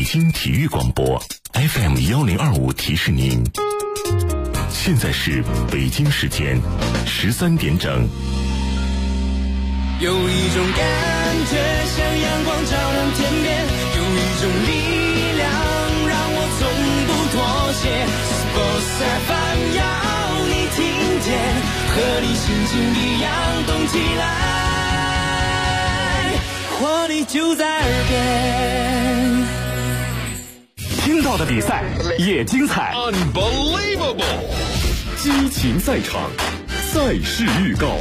北京体育广播 FM1025提示您，现在是北京时间13点整。 有一种感觉像阳光照亮天边，有一种力量让我从不妥协。Sports FM 要你听见，和你心情一样动起来，活力就在耳边。 听到的比赛也精彩 Unbelievable 激情赛场，赛事预告。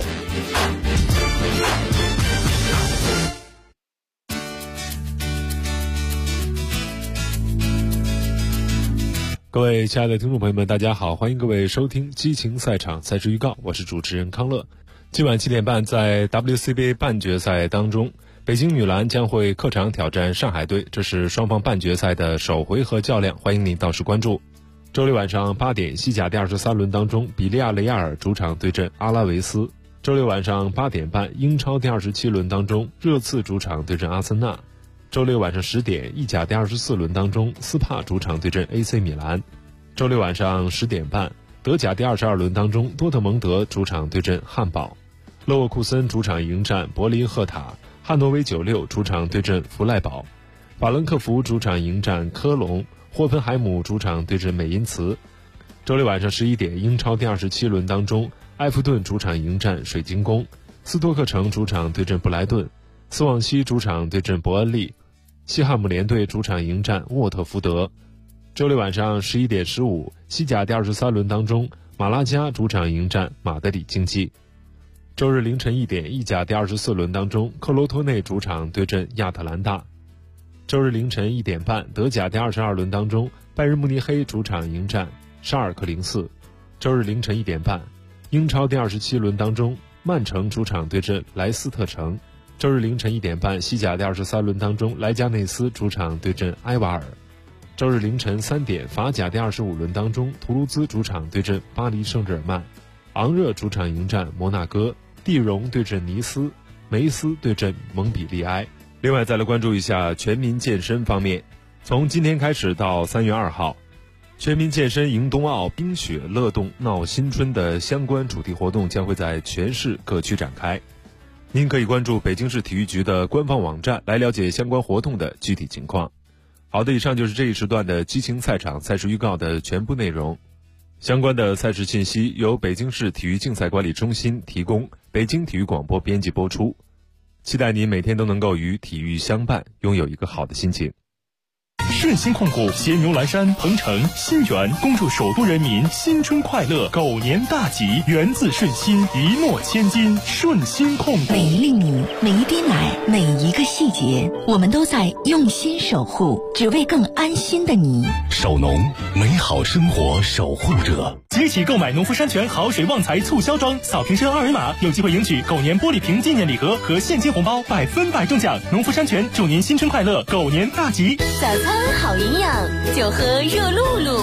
各位亲爱的听众朋友们，大家好，欢迎各位收听激情赛场赛事预告，我是主持人康乐。今晚7点半，在 WCBA 半决赛当中，北京女篮将会客场挑战上海队，这是双方半决赛的首回合较量，欢迎您到时关注。周六晚上8点，西甲第23轮当中，比利亚雷亚尔主场对阵阿拉维斯。周六晚上8点半，英超第27轮当中，热刺主场对阵阿森纳。周六晚上10点，意甲第24轮当中，斯帕主场对阵 AC 米兰。周六晚上10点半，德甲第22轮当中，多特蒙德主场对阵汉堡。勒沃库森主场迎战柏林赫塔，汉诺威96主场对阵弗赖堡，法兰克福主场迎战科隆，霍芬海姆主场对阵美因茨。周六晚上11点，英超第27轮当中，埃弗顿主场迎战水晶宫，斯托克城主场对阵布莱顿，斯旺西主场对阵伯恩利，西汉姆联队主场迎战沃特福德。周六晚上11点15，西甲第23轮当中，马拉加主场迎战马德里竞技。周日凌晨1点，意甲第24轮当中，克罗托内主场对阵亚特兰大。周日凌晨1点半，德甲第22轮当中，拜仁慕尼黑主场迎战沙尔克04。周日凌晨1点半，英超第27轮当中，曼城主场对阵莱斯特城。周日凌晨1点半，西甲第23轮当中，莱加内斯主场对阵埃瓦尔。周日凌晨3点，法甲第25轮当中，图卢兹主场对阵巴黎圣日耳曼，昂热主场迎战摩纳哥，蒂荣对阵尼斯，梅斯对阵蒙彼利埃。另外再来关注一下全民健身方面，从今天开始到3月2号，全民健身迎冬奥，冰雪乐动闹新春的相关主题活动将会在全市各区展开。您可以关注北京市体育局的官方网站来了解相关活动的具体情况。好的，以上就是这一时段的激情赛场赛事预告的全部内容。相关的赛事信息由北京市体育竞赛管理中心提供，北京体育广播编辑播出。期待您每天都能够与体育相伴，拥有一个好的心情。 顺心控股、协牛蓝山、鹏城、新源恭祝首都人民新春快乐，狗年大吉，源自顺心，一诺千金。顺心控股， 每一粒米，每一滴奶，每一个细节，我们都在用心守护，只为更安心的你。 守农，美好生活守护者。 即日起购买农夫山泉好水旺财促销装，扫瓶身二维码，有机会赢取狗年玻璃瓶纪念礼盒和现金红包，100%中奖。农夫山泉祝您新春快乐，狗年大吉。 早餐好营养，就喝热露露。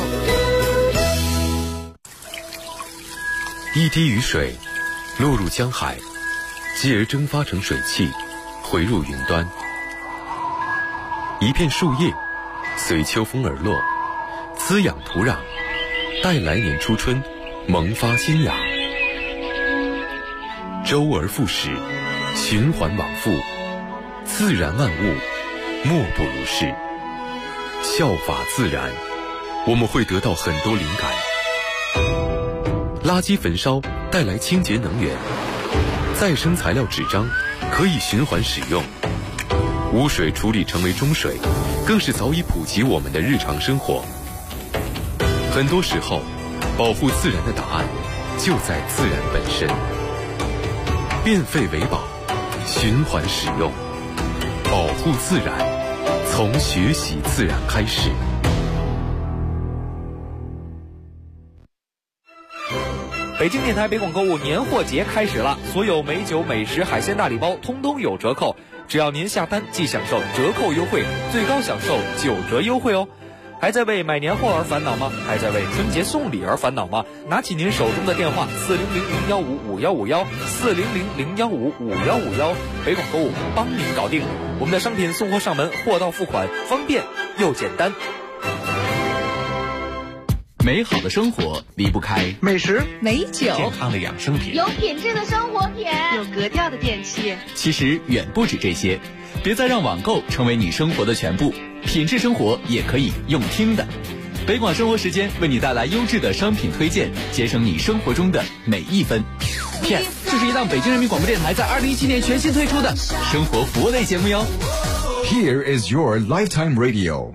一滴雨水落入江海，继而蒸发成水汽，回入云端。一片树叶随秋风而落，滋养土壤，待来年初春萌发新芽。周而复始，循环往复，自然万物莫不如是。效法自然，我们会得到很多灵感。垃圾焚烧带来清洁能源，再生材料纸张可以循环使用，污水处理成为中水，更是早已普及我们的日常生活。很多时候，保护自然的答案就在自然本身。变废为宝，循环使用，保护自然，从学习自然开始。 北京电台北广购物年货节开始了，所有美酒、美食、海鲜大礼包通通有折扣，只要您下单即享受折扣优惠，最高享受9折优惠哦。 还在为买年货而烦恼吗？还在为春节送礼而烦恼吗？拿起您手中的电话，400-015-5151，400-015-5151，北广购物帮您搞定。我们的商品送货上门，货到付款，方便又简单。 美好的生活离不开美食、 美酒、 健康的养生品， 有品质的生活品， 有格调的电器。 其实远不止这些，别再让网购成为你生活的全部，品质生活也可以用听的。北广生活时间为你带来优质的商品推荐，节省你生活中的每一分。片，这是一档北京人民广播电台在2017年全新推出的生活服务类节目哟。 Here is your lifetime radio。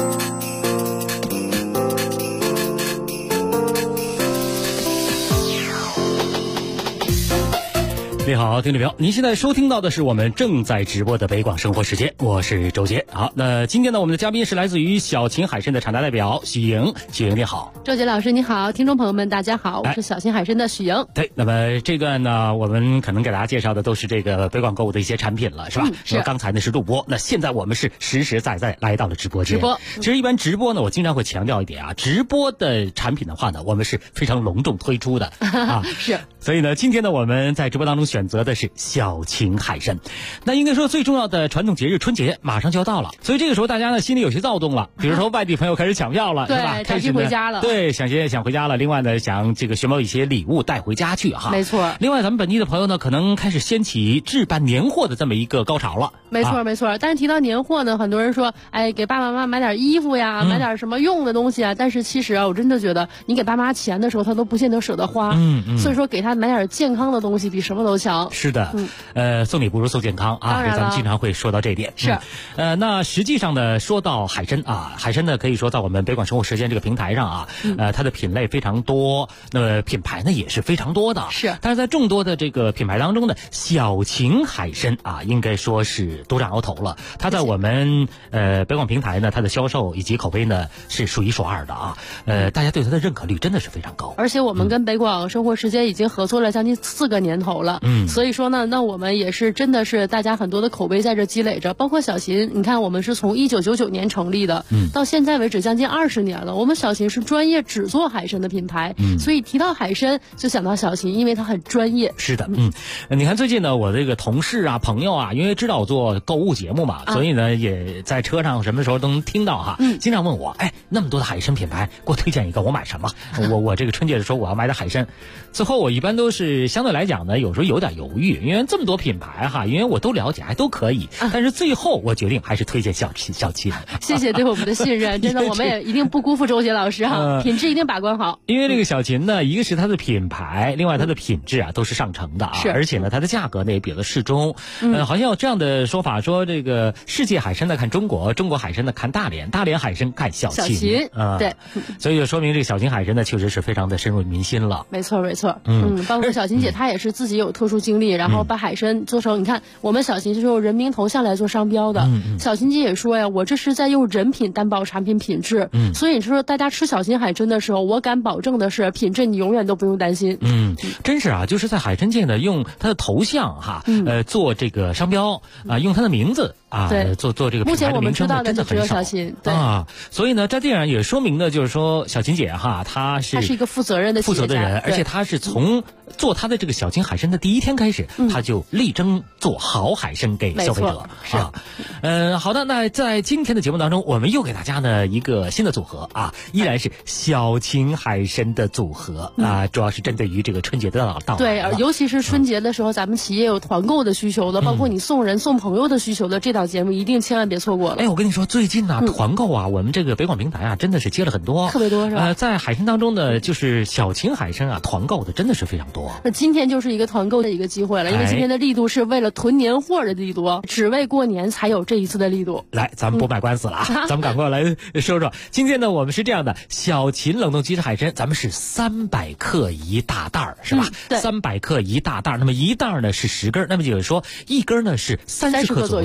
你好，听众朋友，您现在收听到的是我们正在直播的北广生活时间，我是周杰。好，那今天呢，我们的嘉宾是来自于小秦海参的厂家代表许莹。许莹你好。 周杰老师你好，听众朋友们大家好，我是小秦海参的许莹。 对，那么这段呢，我们可能给大家介绍的都是这个北广购物的一些产品了，是吧？ 是。 那刚才呢是录播，那现在我们是实实在在来到了直播间。其实一般直播呢，我经常会强调一点啊，直播的产品的话呢，我们是非常隆重推出的啊。 是。 所以呢，今天呢，我们在直播当中选择的是小秦海参。那应该说最重要的传统节日春节马上就要到了，所以这个时候大家呢心里有些躁动了，比如说外地朋友开始抢票了， 对， 是吧？ 开始回家了， 对，想回家了。另外呢，想这个寻宝一些礼物带回家去哈。 没错。 另外，咱们本地的朋友呢，可能开始掀起置办年货的这么一个高潮了。 没错，没错。但是提到年货呢，很多人说，哎，给爸爸妈妈买点衣服呀，买点什么用的东西啊。但是其实啊，我真的觉得，你给爸妈钱的时候，他都不见得舍得花。所以说，给他买点健康的东西比什么都强。 是的，送礼不如送健康啊， 当然了， 咱们经常会说到这点。 是， 那实际上呢，说到海参啊，海参呢可以说在我们北广生活时间这个平台上啊，它的品类非常多，那么品牌呢也是非常多的。 是， 但是在众多的这个品牌当中呢，小秦海参啊，应该说是独占鳌头了。它在我们北广平台呢，它的销售以及口碑呢是数一数二的啊。大家对它的认可率真的是非常高。 而且我们跟北广生活时间已经合作了将近4个年头了。所以说呢，那我们也是真的是大家很多的口碑在这积累着，包括小秦，你看我们是从1999年成立的，到现在为止将近20年了。我们小秦是专业只做海参的品牌，所以提到海参就想到小秦，因为它很专业。 是的，你看最近呢，我这个同事啊、朋友啊，因为知道我做购物节目嘛，所以呢也在车上什么时候都能听到哈，经常问我，哎，那么多的海参品牌，给我推荐一个，我买什么？我这个春节的时候我要买点海参，最后我一般都是相对来讲呢，有时候有点犹豫，因为这么多品牌哈，因为我都了解，还都可以，但是最后我决定还是推荐小秦。 谢谢对我们的信任，真的我们也一定不辜负周杰老师哈，品质一定把关好。 因为这个小秦呢，一个是它的品牌，另外它的品质啊都是上乘的啊，而且呢它的价格呢也比较适中。好像有这样的说法，说这个世界海参呢看中国，中国海参呢看大连，大连海参看小秦啊，对， 所以就说明这个小秦海参呢确实是非常的深入民心了。 没错，包括小秦姐她也是自己有特殊经历，然后把海参做成，你看我们小秦是用人名头像来做商标的。小秦姐也说呀，我这是在用人品担保产品品质。所以你说大家吃小秦海参的时候，我敢保证的是品质你永远都不用担心。 真是啊，就是在海参界呢，用它的头像哈，做这个商标啊，用它的名字啊，做这个品牌的名称，真的很少。 对啊，所以呢，在这样也说明呢，就是说小秦姐哈，她是一个负责任的人，而且她是从做她的这个小秦海参的第一天开始，她就力争做好海参给消费者啊。好的，那在今天的节目当中，我们又给大家呢一个新的组合啊，依然是小秦海参的组合啊，主要是针对于这个春节的到来。 对，尤其是春节的时候，咱们企业有团购的需求的，包括你送人送朋友的需求的，这档节目一定千万别错过了。 哎，我跟你说，最近呢团购啊，我们这个北广平台啊，真的是接了很多， 特别多是吧？ 在海参当中呢，就是小秦海参啊，团购的真的是非常多。 那今天就是一个团购的一个机会了，因为今天的力度是为了囤年货的力度，只为过年才有这一次的力度。 来，咱们不卖官司了啊，咱们赶快来说说。今天呢，我们是这样的，小秦冷冻鸡翅海参，咱们是300克一大袋儿，是吧？300克一大袋儿，那么一袋儿呢是10根，那么就是说一根呢是30克左右的大海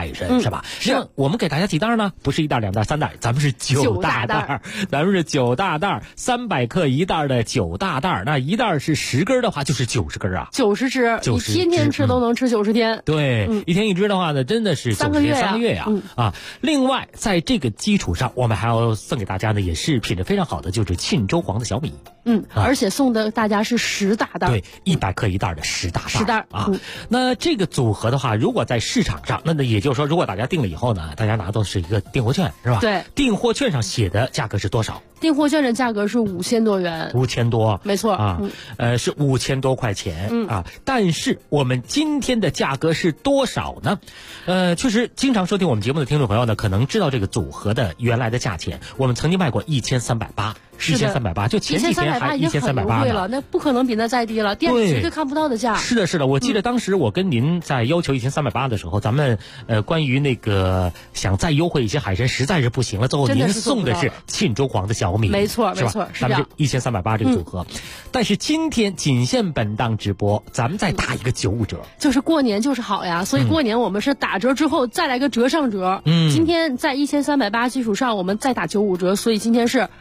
海参，是吧？是。我们给大家几袋呢？不是1袋、2袋、3袋，咱们是9大袋，咱们是9大袋，300克1袋的9大袋。那1袋是10根的话，就是90根啊，90只，你天天吃都能吃90天。 对，一天1只的话呢，真的是3个月呀，啊。另外，在这个基础上，我们还要送给大家呢，也是品质非常好的，就是沁州黄的小米。 而且送的大家是10大袋， 对，100克1袋的10大袋 ，10袋啊。那这个组合的话，如果在市场上，那也就是说，如果大家订了以后呢，大家拿到是一个订货券，是吧？ 对， 订货券上写的价格是多少？ 订货券的价格是5000多元 ，5000多， 没错啊，是5000多块钱啊。但是我们今天的价格是多少呢？确实，经常收听我们节目的听众朋友呢，可能知道这个组合的原来的价钱。我们曾经卖过1380，1380，就前几天还1380 了，那不可能比那再低了，店里绝对看不到的价。 是的，我记得当时我跟您在要求1380的时候，咱们关于那个想再优惠一些海参实在是不行了，最后您送的是沁州黄的小米， 没错， 是吧？咱们这1380这个组合，但是今天仅限本档直播，咱们再打一个95折， 就是过年就是好呀，所以过年我们是打折之后再来个折上折。今天在1380基础上，我们再打95折，所以今天是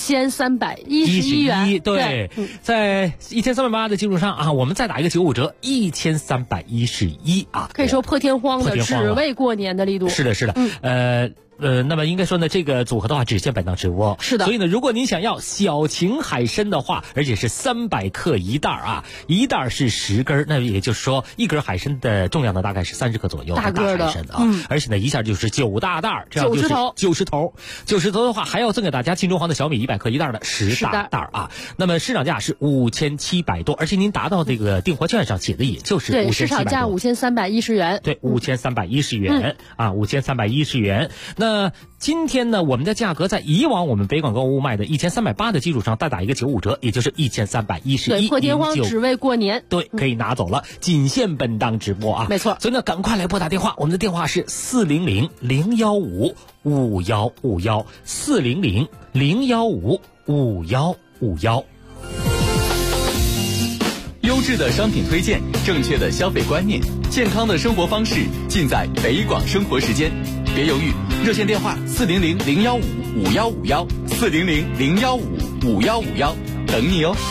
1311元。 对，在1380的基础上啊，我们再打一个95折，1311啊， 可以说破天荒的，只为过年的力度。 是的，那么应该说呢，这个组合的话只限本档直播。 是的， 所以呢，如果您想要小型海参的话，而且是300克1袋啊，1袋是10根，那也就是说1根海参的重量呢大概是30克左右， 大个的海参啊，而且呢一下就是9大袋，这样就是90头的话，还要赠给大家沁州黄的小米100克1袋的10大袋啊。那么市场价是5700多，而且您达到这个订货券上写的也就是5700多， 对，市场价5310元， 对，5310元啊，5310元。那今天呢，我们的价格在以往我们北广购物卖的1380的基础上再打一个95折，也就是1311， 对，破天荒只为过年， 对，可以拿走了，仅限本档直播啊， 没错。 所以呢，赶快来拨打电话，我们的电话是400-015-5151，400-015-5151。 优质的商品推荐，正确的消费观念，健康的生活方式，尽在北广生活时间。别犹豫，热线电话400-015-5151，400-015-5151，等你哦。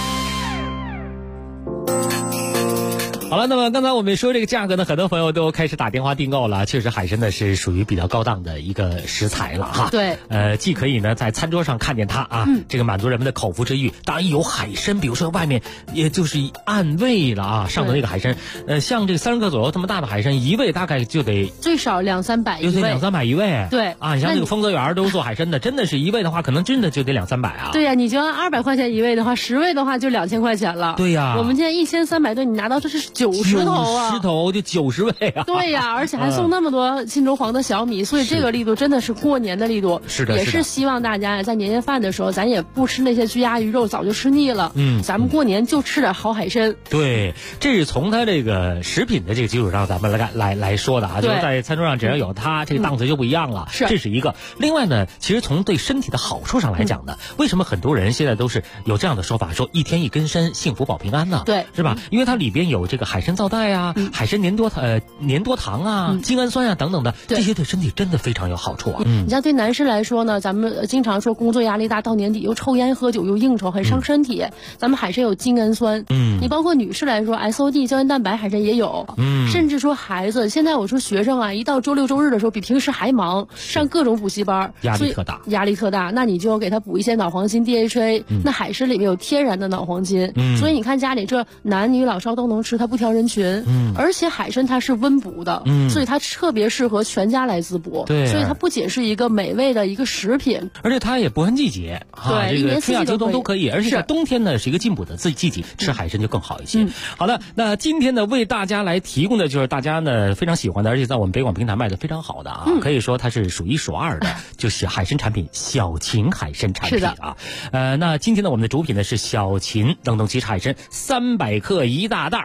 好了，那么刚才我们说这个价格呢，很多朋友都开始打电话订购了。确实，海参呢是属于比较高档的一个食材了哈。 对， 既可以呢在餐桌上看见它啊，这个满足人们的口腹之欲。当然有海参，比如说外面也就是按位了啊，上的那个海参，像这个30克左右这么大的海参，一位大概就得最少200-300一位， 有得200-300一位。 对啊，你像这个丰泽园都做海参的，真的是一位的话，可能真的就得200-300啊。 对呀，你就按200块钱一位的话，10位的话就2000块钱了。 对呀， 我们现在1300多，你拿到这是90头啊 ，90头就90位啊！ 对呀，而且还送那么多沁州黄的小米，所以这个力度真的是过年的力度。 是的， 也是希望大家在年夜饭的时候，咱也不吃那些鸡鸭鱼肉，早就吃腻了。咱们过年就吃点好海参。 对，这是从它这个食品的这个基础上，咱们来说的啊，就是在餐桌上只要有它，这个档次就不一样了。 是， 这是一个。另外呢，其实从对身体的好处上来讲呢，为什么很多人现在都是有这样的说法，说1天1根参，幸福保平安呢？ 对， 是吧？因为它里边有这个海参皂苷啊。海参粘多糖啊，精氨酸啊等等的，这些对身体真的非常有好处啊。 你像对男士来说呢，咱们经常说工作压力大，到年底又抽烟喝酒又应酬，很伤身体。咱们海参有精氨酸，你包括女士来说 SOD 胶原蛋白海参也有，甚至说孩子，现在我说学生啊，一到周六周日的时候比平时还忙，上各种补习班， 压力特大。 那你就给他补一些脑黄金 DHA，那海参里面有天然的脑黄金，所以你看家里这男女老少都能吃，它不挑人群。而且海参它是温补的，所以它特别适合全家来滋补。 对， 所以它不仅是一个美味的一个食品， 而且它也不分季节， 对， 这个春夏秋冬都可以。而且在冬天呢是一个进补的季节，吃海参就更好一些。好的，那今天呢为大家来提供的就是大家呢非常喜欢的，而且在我们北广平台卖的非常好的啊，可以说它是数一数二的，就是海参产品，小秦海参产品啊。那今天呢我们的主品呢是小秦冷冻鸡海参300克1大袋，咱们是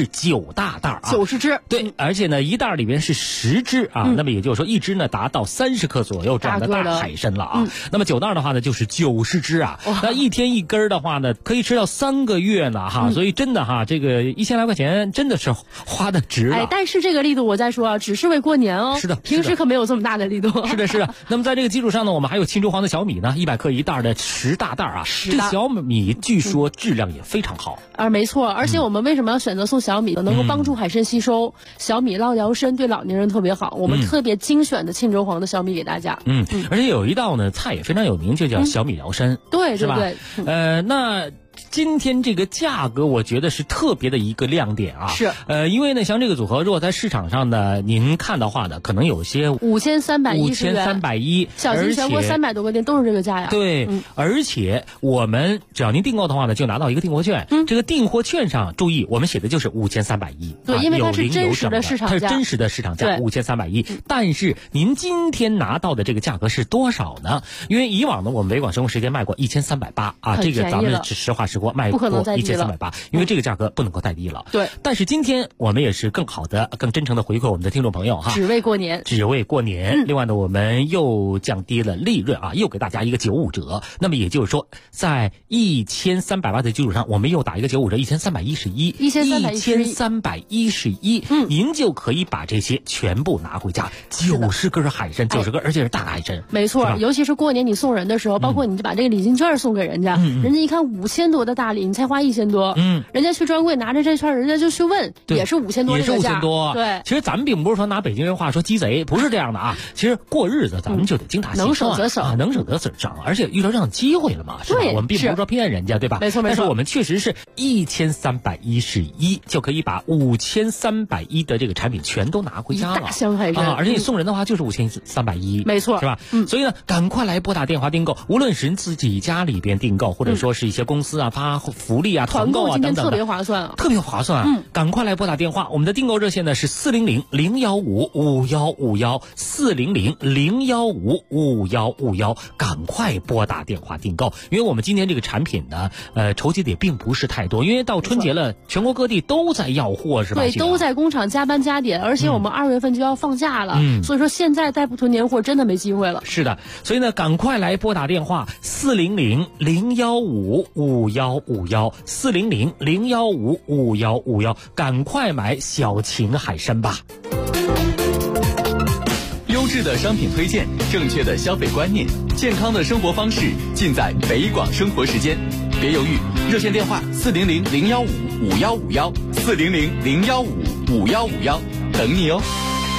是9大袋啊 ，90只。 对，而且呢，一袋里边是10只啊，那么也就是说一只呢达到30克左右这样的大海参了啊。那么9袋的话呢，就是90只啊。那一天一根的话呢，可以吃到3个月呢哈。所以真的哈，这个1000来块钱真的是花的值了。 但是这个力度我再说啊，只是为过年哦。 是的， 平时可没有这么大的力度。 是的，是的。那么在这个基础上呢，我们还有青州黄的小米呢，100克一袋的10大袋啊。这小米据说质量也非常好。 没错，而且我们为什么要选择送小米呢？能够帮助海参吸收，小米捞疗参，对老年人特别好。我们特别精选的青州黄的小米给大家。 而且有一道呢菜也非常有名，就叫小米疗参。 对， 是吧？ 那今天这个价格，我觉得是特别的一个亮点啊。 是， 因为呢，像这个组合，如果在市场上呢，您看的话呢，可能有些 5310，小型全国300多个店都是这个价呀。 对，而且我们只要您订购的话呢，就拿到一个订货券。这个订货券上，注意我们写的就是5310。 对，因为它是真实的市场价， 它是真实的市场价5310。但是您今天拿到的这个价格是多少呢？因为以往呢，我们北广生活时间卖过1380啊，这个咱们实话实说卖过1380，因为这个价格不能够再低了。 对， 但是今天我们也是更好的、更真诚的回馈我们的听众朋友哈， 只为过年。 另外呢，我们又降低了利润啊，又给大家一个95折。那么也就是说，在1380的基础上，我们又打一个95折，1311，您就可以把这些全部拿回家，90根海参，90根，而且是大海参。 没错，尤其是过年你送人的时候，包括你就把这个礼金券送给人家，人家一看5000多的大礼，你才花1000多，人家去专柜拿着这券，人家就去问，也是5000多， 也是5000多。 对， 其实咱们并不是说拿北京人话说鸡贼，不是这样的啊。其实过日子咱们就得精打细算， 能省则省， 能省则省，而且遇到这样的机会了嘛，是吧？我们并不是说骗人家，对吧？ 没错。 但是我们确实是1311就可以把5310的这个产品全都拿回家了， 大箱海参而且你送人的话就是5310， 没错， 是吧？所以呢，赶快来拨打电话订购，无论是您自己家里边订购，或者说是一些公司啊发福利啊、团购啊等等的， 特别划算啊， 特别划算。赶快来拨打电话，我们的订购热线呢是400-015-5151，400-015-5151，赶快拨打电话订购，因为我们今天这个产品呢，筹集的也并不是太多，因为到春节了，全国各地都在要货，是吧？ 对，都在工厂加班加点，而且我们2月份就要放假了，所以说现在再不囤年货真的没机会了。 是的，所以呢，赶快来拨打电话400-015-5151，400-015-5151，赶快买小秦海参吧。 优质的商品推荐，正确的消费观念，健康的生活方式，尽在北广生活时间。别犹豫，热线电话400-015-5151，400-015-5151，等你哦。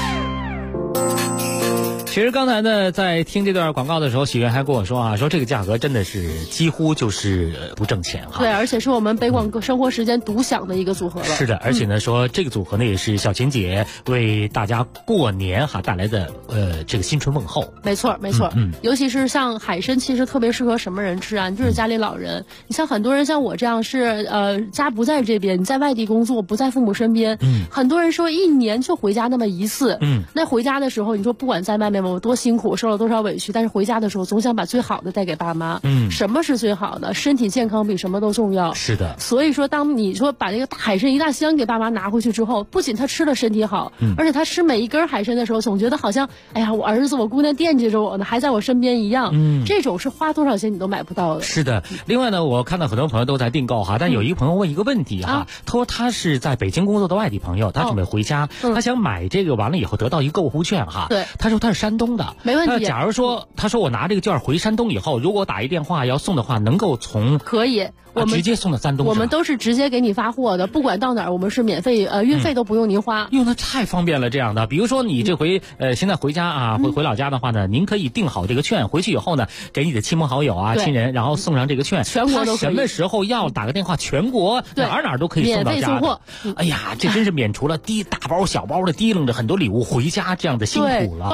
其实刚才呢，在听这段广告的时候，喜源还跟我说啊，说这个价格真的是几乎就是不挣钱哈。 对，而且是我们北广生活时间独享的一个组合了。 是的，而且呢，说这个组合呢也是小秦姐为大家过年带来的这个新春问候。 没错，尤其是像海参，其实特别适合什么人吃啊？就是家里老人。你像很多人像我这样是家不在这边，你在外地工作，不在父母身边。很多人说一年就回家那么一次。那回家的时候，你说不管在外面我多辛苦，受了多少委屈，但是回家的时候总想把最好的带给爸妈。什么是最好的？身体健康比什么都重要。 是的。 所以说，当你说把这个大海参一大箱给爸妈拿回去之后，不仅他吃了身体好，而且他吃每一根海参的时候，总觉得好像，哎呀，我儿子我姑娘惦记着我呢，还在我身边一样。这种是花多少钱你都买不到的。 是的。另外呢，我看到很多朋友都在订购哈，但有一个朋友问一个问题哈，他说他是在北京工作的外地朋友，他准备回家，他想买这个完了以后得到一个购物券哈。 对。 他说他是山东的。 没问题。 那假如说他说我拿这个券回山东以后，如果我打一电话要送的话，能够从可以。我们直接送到山东， 我们都是直接给你发货的，不管到哪儿，我们是免费，运费都不用您花。 那太方便了，这样的。比如说你这回现在回家啊，回老家的话呢，您可以订好这个券，回去以后呢，给你的亲朋好友啊、亲人，然后送上这个券， 全国都可以。 什么时候要打个电话，全国哪都可以送到家的。 免费送货。 哎呀，这真是免除了大包小包的提楞着很多礼物回家这样的辛苦了。 包括你现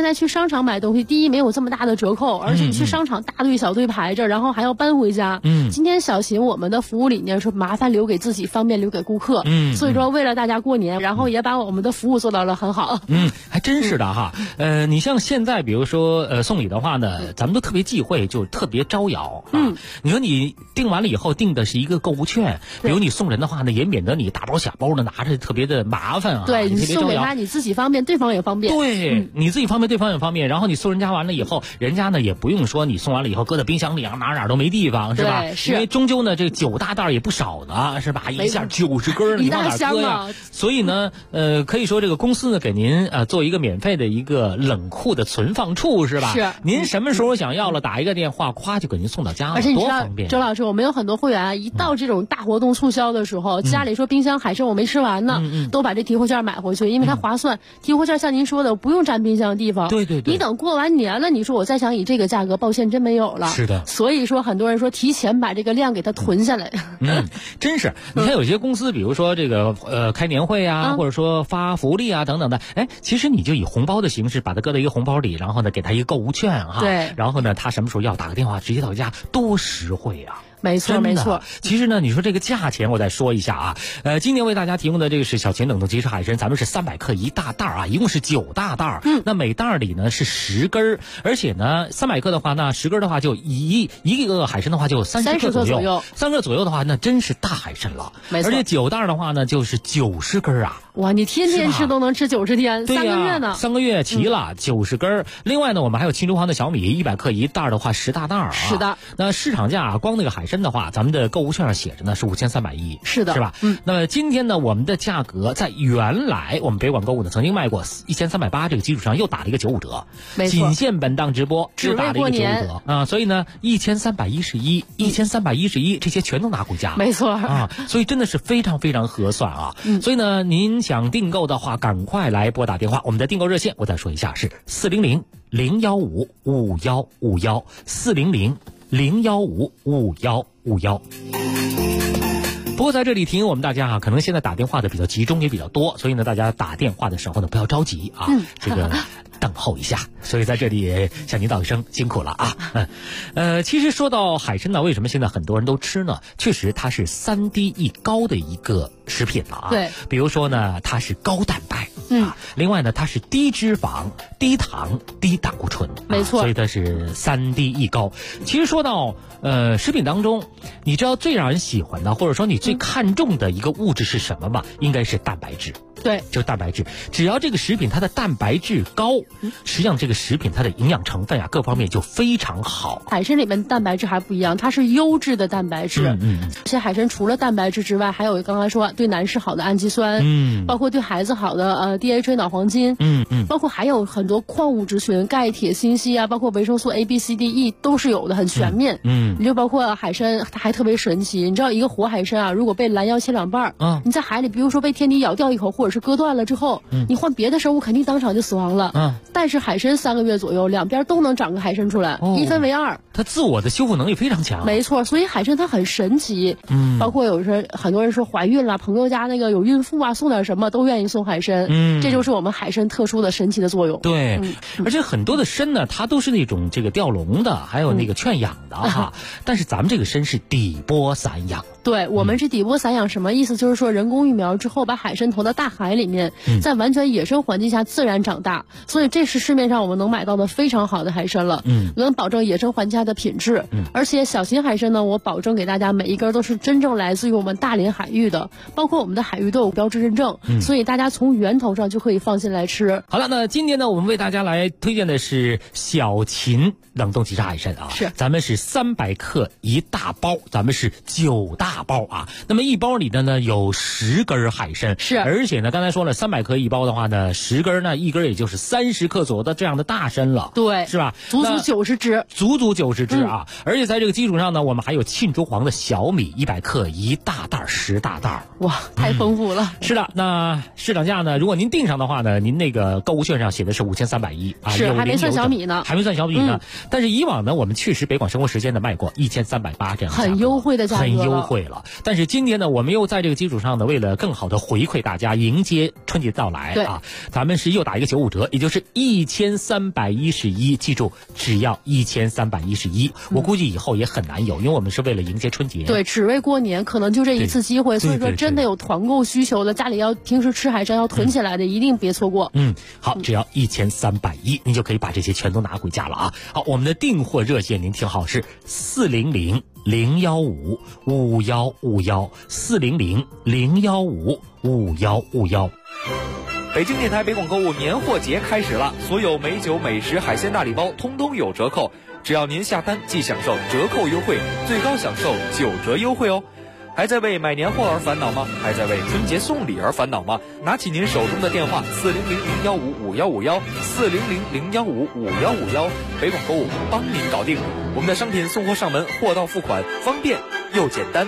在去商场买东西，第一没有这么大的折扣，而且你去商场大队小队排着，然后还要搬回家。今天小秦我们的服务理念是麻烦留给自己，方便留给顾客。所以说为了大家过年，然后也把我们的服务做到了很好。 还真是的哈。你像现在比如说送礼的话呢，咱们都特别忌讳，就特别招摇。你说你订完了以后订的是一个购物券，比如你送人的话呢，也免得你大包小包的拿着特别的麻烦啊。 对，你送给他你自己方便，对方也方便。 对，你自己方便，对方也方便。然后你送人家完了以后，人家呢也不用说你送完了以后搁在冰箱里啊，哪都没地方，是吧？ 是。 因为终究呢这9大袋也不少的，是吧？一下90根，你往哪搁呀？所以呢，可以说这个公司呢给您做一个免费的一个冷库的存放处，是吧？ 是。 您什么时候想要了，打一个电话，咵就给您送到家了， 而且你知道， 多方便。 周老师，我们有很多会员啊，一到这种大活动促销的时候，家里说冰箱海参我没吃完呢，都把这提货券买回去，因为它划算。提货券像您说的，不用占冰箱的地方。 对。 你等过完年了，你说我再想以这个价格，抱歉真没有了。 是的。 所以说很多人说提前把这个量给它囤下来。 真是。你看有些公司，比如说这个开年会啊，或者说发福利啊等等的，其实你就以红包的形式把它搁到一个红包里，然后呢给他一个购物券哈。 对。 然后呢他什么时候要打个电话直接到家，多实惠啊。 没错。 其实呢，你说这个价钱，我再说一下啊。今年为大家提供的这个是小秦冷冻即食海参，咱们是300克一大袋啊，一共是9大袋。那每袋里呢是10根，而且呢300克的话，那10根的话就一个海参的话就30克左右，3克左右的话那真是大海参了。 没错。 而且9袋的话呢就是90根啊。 哇，你天天吃都能吃90天，3个月呢 ？3个月齐了，90根。另外呢，我们还有青州黄的小米100克一袋的话10大袋啊。 是的。 那市场价光那个海参的话，咱们的购物券上写着呢是5310。 是的。 是吧？那么今天呢，我们的价格在原来我们北广购物呢曾经卖过1380这个基础上又打了一个95折。 没错。 仅限本档直播只打了一个95折啊，所以呢1311这些全都拿回家。 没错啊，所以真的是非常非常合算啊。所以呢，您想订购的话，赶快来拨打电话，我们的订购热线我再说一下是400-015-5151，400-015-5151。不过在这里提醒我们大家可能现在打电话的比较集中也比较多，所以呢大家打电话的时候呢不要着急啊，这个等候一下。所以在这里也向您道一声辛苦了啊。其实说到海参呢，为什么现在很多人都吃呢？确实它是3低一高的一个食品了啊。 对。 比如说呢，它是高蛋白。另外呢，它是低脂肪、低糖、低胆固醇。 没错。 所以它是3低一高。其实说到食品当中，你知道最让人喜欢的，或者说你最看重的一个物质是什么吗？应该是蛋白质。 对， 就是蛋白质。只要这个食品它的蛋白质高，实际上这个食品它的营养成分各方面就非常好。 海参里面蛋白质还不一样，它是优质的蛋白质。而且海参除了蛋白质之外，还有刚才说对男士好的氨基酸，包括对孩子好的DHA 脑黄金，包括还有很多矿物质群，钙、铁、锌、硒啊，包括维生素 A、B、C、D、E 都是有的，很全面。你就包括海参，它还特别神奇。你知道一个活海参如果被拦腰切2半，你在海里，比如说被天敌咬掉一口，或者是割断了之后，你换别的生物肯定当场就死亡了。但是海参3个月左右，两边都能长个海参出来，一分为2。 它自我的修复能力非常强。 没错，所以海参它很神奇。包括有时很多人说怀孕了，朋友家那个有孕妇送点什么都愿意送海参。这就是我们海参特殊的神奇的作用。 对，而且很多的参呢，它都是那种这个吊笼的，还有那个圈养的哈。但是咱们这个参是底波散养。 对，我们是底波散养，什么意思？就是说人工育苗之后把海参投到大海里面，在完全野生环境下自然长大，所以这是市面上我们能买到的非常好的海参了。能保证野生环境下的品质。而且小型海参呢，我保证给大家每一根都是真正来自于我们大连海域的，包括我们的海域都有标志认证，所以大家从源头上就可以放心来吃。 好了，那今天呢，我们为大家来推荐的是小秦冷冻即食海参啊。 是， 咱们是300克一大包，咱们是9大包啊。那么一包里的呢有10根海参， 是， 而且呢刚才说了300克一包的话呢，10根呢一根也就是30克左右的这样的大参了。 对， 是吧？ 足足90只， 足足90只啊。而且在这个基础上呢，我们还有沁州黄的小米100克一大袋10大袋。 哇，太丰富了。 是的，那市场价呢，如果您订上的话呢，您那个购物券上写的是5310啊， 是还没算小米呢， 还没算小米呢。但是以往呢，我们确实北广生活时间呢卖过1380这样的， 很优惠的价格， 很优惠了。但是今天呢，我们又在这个基础上呢，为了更好的回馈大家，营迎接春节到来啊，咱们是又打一个95折，也就是1311，记住只要1311。我估计以后也很难有，因为我们是为了迎接春节， 对，只为过年，可能就这一次机会，所以说真的有团购需求的，家里要平时吃海参要囤起来的，一定别错过。 好，只要1311，您就可以把这些全都拿回家了啊。好，我们的订货热线您听好，是400-015-5151，400-015-5151。 北京电台北广购物年货节开始了，所有美酒、美食、海鲜大礼包通通有折扣，只要您下单即享受折扣优惠，最高享受9折优惠哦。还在为买年货而烦恼吗？还在为春节送礼而烦恼吗？拿起您手中的电话400-015-5151，400-015-5151，北广购物帮您搞定。我们的商品送货上门，货到付款，方便又简单。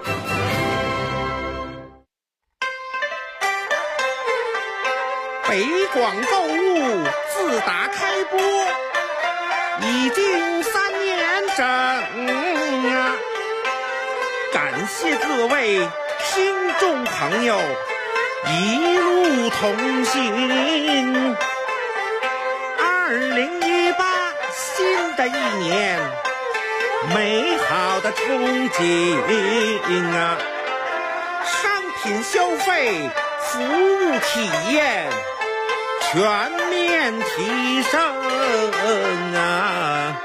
北广购物自打开播已经3年整啊，感谢各位听众朋友一路同行。2018新的一年，美好的憧憬啊，商品消费、服务体验全面提升啊！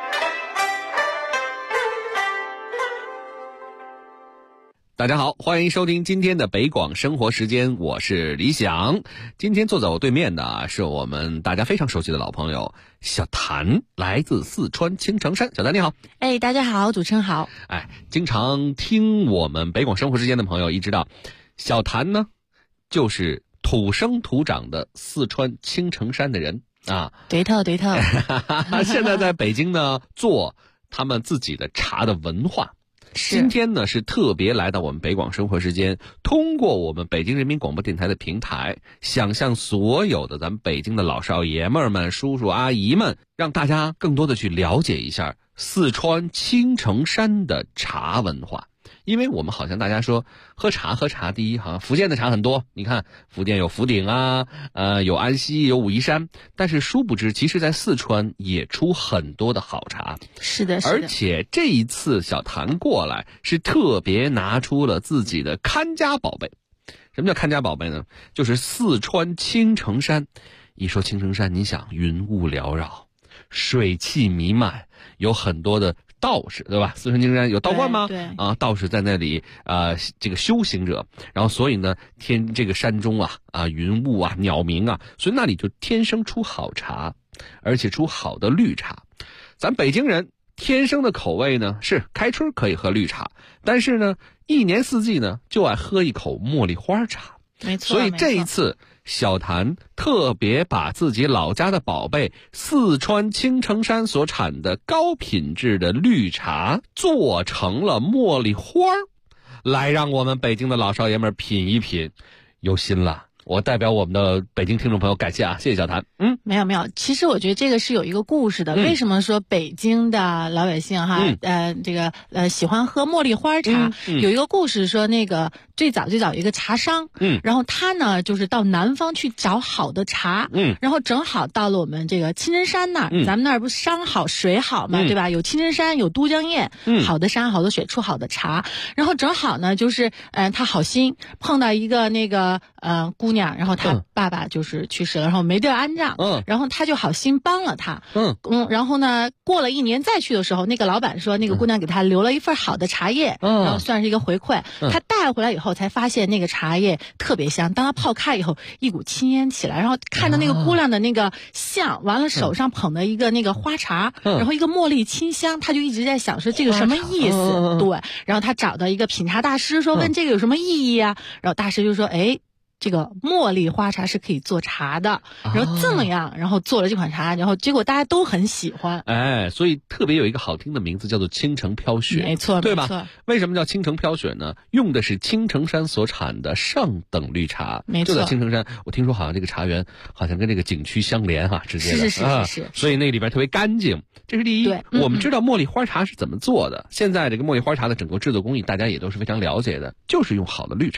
大家好，欢迎收听今天的北广生活时间，我是李想。今天坐在我对面的是我们大家非常熟悉的老朋友小谭，来自四川青城山。小谭你好。 大家好，主持人好。 经常听我们北广生活时间的朋友一知道，小谭呢就是土生土长的四川青城山的人啊。 对头。 现在在北京呢做他们自己的茶的文化。今天呢是特别来到我们北广生活时间，通过我们北京人民广播电台的平台，想向所有的咱们北京的老少爷们们、叔叔阿姨们，让大家更多的去了解一下四川青城山的茶文化。因为我们好像大家说喝茶第一，好像福建的茶很多，你看福建有福鼎啊，有安溪，有武夷山，但是殊不知其实在四川也出很多的好茶。 是的。 而且这一次小谭过来是特别拿出了自己的看家宝贝。什么叫看家宝贝呢？就是四川青城山。一说青城山，你想云雾缭绕，水汽弥漫，有很多的道士，对吧？四川青城山有道观吗？ 对道士在那里这个修行者，然后所以呢这个山中云雾啊鸟鸣啊，所以那里就天生出好茶，而且出好的绿茶。咱北京人天生的口味呢是开春可以喝绿茶，但是呢一年四季呢就爱喝一口茉莉花茶。 没错。 所以这一次小谭特别把自己老家的宝贝四川青城山所产的高品质的绿茶做成了茉莉花，来让我们北京的老少爷们品一品。有心了，我代表我们的北京听众朋友感谢啊，谢谢小谭。 没有，其实我觉得这个是有一个故事的。为什么说北京的老百姓喜欢喝茉莉花茶？有一个故事说，那个最早一个茶商，然后他呢就是到南方去找好的茶，然后正好到了我们这个青城山那儿，咱们那儿不是山好水好嘛，对吧？有青城山，有都江堰，好的山好的水出好的茶，然后正好呢就是他好心碰到一个那个姑娘，然后他爸爸就是去世了，然后没地儿安葬，然后他就好心帮了他，然后呢过了1年再去的时候，那个老板说那个姑娘给他留了一份好的茶叶，然后算是一个回馈，他带回来以后才发现那个茶叶特别香，当他泡开以后一股青烟起来，然后看到那个姑娘的那个像，完了手上捧的一个那个花茶，然后一个茉莉清香，他就一直在想说这个什么意思，对，然后他找到一个品茶大师说问这个有什么意义啊，然后大师就说这个茉莉花茶是可以做茶的，然后这么样，然后做了这款茶，然后结果大家都很喜欢。 所以特别有一个好听的名字叫做青城飘雪， 没错， 对吧？为什么叫青城飘雪呢？用的是青城山所产的上等绿茶， 没错。 就在青城山，我听说好像这个茶园好像跟这个景区相连直接的， 是， 所以那里边特别干净，这是第一。我们知道茉莉花茶是怎么做的，现在这个茉莉花茶的整个制作工艺大家也都是非常了解的，就是用好的绿茶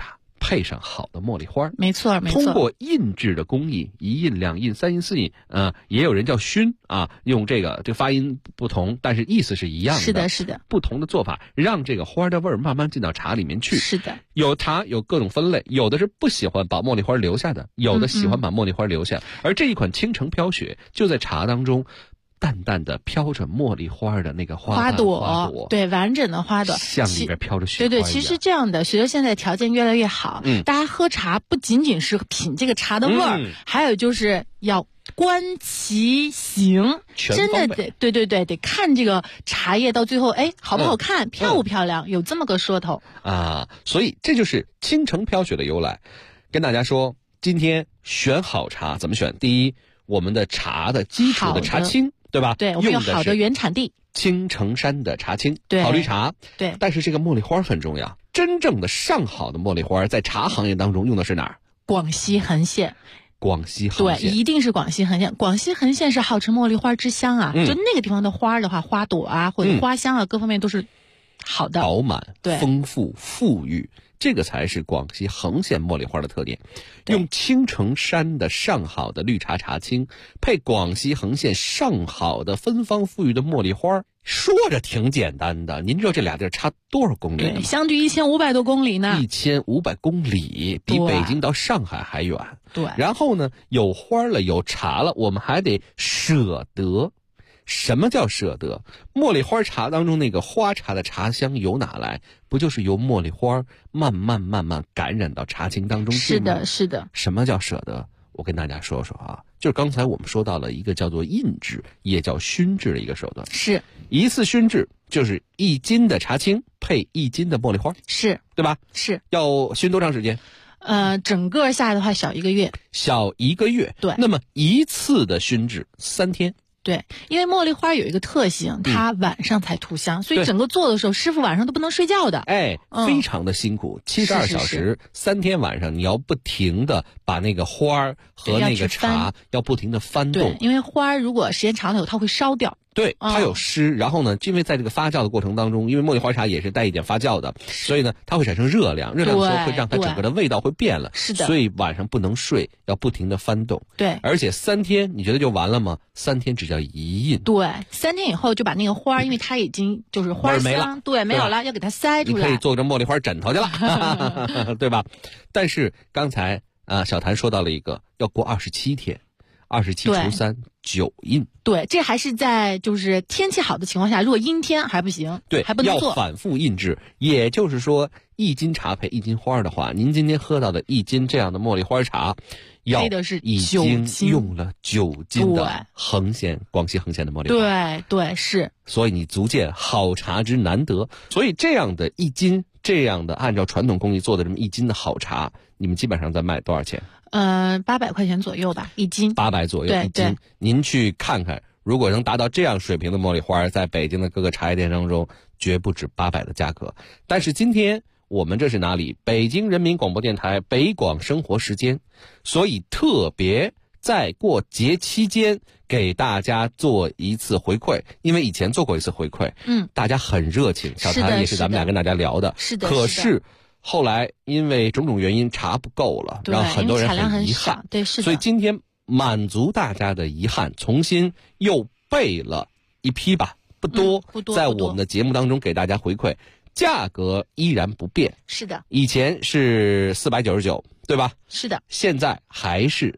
配上好的茉莉花。 没错，没错。 通过印制的工艺，1印、2印、3印、4印，也有人叫熏啊，用这个发音不同，但是意思是一样的。 是的，是的。 不同的做法，让这个花的味儿慢慢进到茶里面去。 是的。 有茶有各种分类，有的是不喜欢把茉莉花留下的，有的喜欢把茉莉花留下。而这一款倾城飘雪就在茶当中淡淡的飘着茉莉花的那个花朵， 对，完整的花朵， 像里边飘着雪花一样。 对，其实这样的，随着现在条件越来越好，大家喝茶不仅仅是品这个茶的味儿，还有就是要观其形，真的得看这个茶叶到最后，好不好看，漂不漂亮，有这么个说头啊。所以这就是倾城飘雪的由来。跟大家说，今天选好茶怎么选？第一，我们的茶的基础的茶青，对吧？ 对，我们有好的原产地， 青城山的茶青， 对， 好绿茶。 对， 但是这个茉莉花很重要，真正的上好的茉莉花在茶行业当中用的是哪儿？ 广西横县。 广西横县， 对，一定是广西横县。广西横县是号称茉莉花之乡啊，就那个地方的花的话，花朵啊或者花香啊，各方面都是好的， 饱满、 对， 丰富、富裕。这个才是广西横县茉莉花的特点，用青城山的上好的绿茶茶青，配广西横县上好的芬芳馥郁的茉莉花，说着挺简单的，您知道这俩地儿差多少公里吗？ 对，相距1500多公里呢。 1500公里，比北京到上海还远。 对。 然后呢，有花了，有茶了，我们还得舍得。什么叫舍得？茉莉花茶当中那个花茶的茶香由哪来？不就是由茉莉花慢慢感染到茶青当中去吗？ 是的，是的。 什么叫舍得？我跟大家说说啊，就是刚才我们说到了一个叫做印制，也叫熏制的一个手段。 是一次熏制就是1斤的茶青配1斤的茉莉花， 是对吧？ 是。 要熏多长时间？ 整个下来的话小1个月。 小1个月。 对。 那么一次的熏制3天。 对，因为茉莉花有一个特性，它晚上才吐香，所以整个做的时候，师傅晚上都不能睡觉的。 非常的辛苦，72小时，3天晚上，你要不停的把那个花和那个茶要不停的翻动。 对，因为花如果时间长了，它会烧掉。 对，它有湿，然后呢，因为在这个发酵的过程当中，因为茉莉花茶也是带一点发酵的，所以呢，它会产生热量，热量的时候会让它整个的味道会变了。 是的。 所以晚上不能睡，要不停的翻动。 对。 而且3天，你觉得就完了吗？3天只叫1印。 对，3天以后就把那个花，因为它已经就是花香，对，没有了，要给它塞出来。 你可以做成茉莉花枕头去了，对吧？但是刚才小谭说到了一个，要过27天。27除3 9印。 对，这还是在就是天气好的情况下，如果阴天还不行， 对， 还不能做。 要反复印制，也就是说1斤茶配1斤花的话，您今天喝到的1斤这样的茉莉花茶，要已经用了9斤的广西横县的茉莉花。 对，是。 所以你足见好茶之难得。所以这样的1斤，这样的按照传统工艺做的这么1斤的好茶，你们基本上在卖多少钱 ？800块钱左右吧，1斤。 800左右1斤。您去看看，如果能达到这样水平的茉莉花，在北京的各个茶叶店当中，绝不止800的价格。但是今天我们这是哪里？北京人民广播电台北广生活时间，所以特别在过节期间给大家做一次回馈，因为以前做过一次回馈，大家很热情，小谭也是咱们俩跟大家聊的， 是的。 可是后来因为种种原因茶不够了，让很多人很遗憾。 对，是的。 所以今天满足大家的遗憾，重新又备了一批吧，不多，在我们的节目当中给大家回馈，价格依然不变。 是的。 以前是499，对吧？ 是的。 现在还是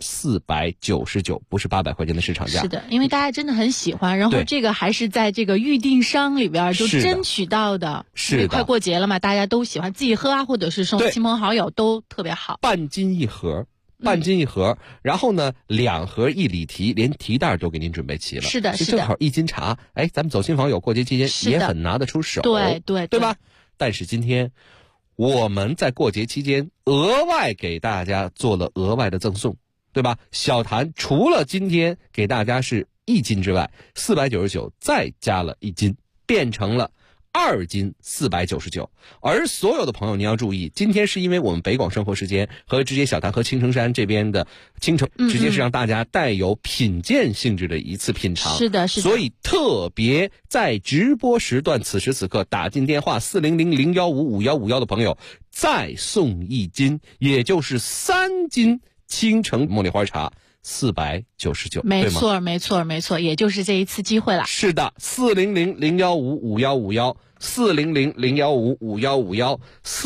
499，不是800块钱的市场价。 是的，因为大家真的很喜欢，然后这个还是在这个预定商里边就争取到的。 是的。 快过节了嘛，大家都喜欢自己喝啊，或者是送亲朋好友都特别好。 半斤一盒，然后呢2盒1里提，连提袋都给您准备齐了。 是的， 正好1斤茶，咱们走亲访友过节期间也很拿得出手。对吧？但是今天我们在过节期间额外给大家做了额外的赠送，对吧？小谭除了今天给大家是1斤之外，499再加了1斤，变成了 2斤499。而所有的朋友您要注意，今天是因为我们北广生活时间和直接小谈和青城山这边的青城直接是让大家带有品鉴性质的一次品尝。 是的，是的。 所以特别在直播时段此时此刻打进电话400-015-5151的朋友，再送1斤，也就是3斤青城茉莉花茶499， 没错，没错，没错，也就是这一次机会了。 是的，400-015-5151。400-015-5151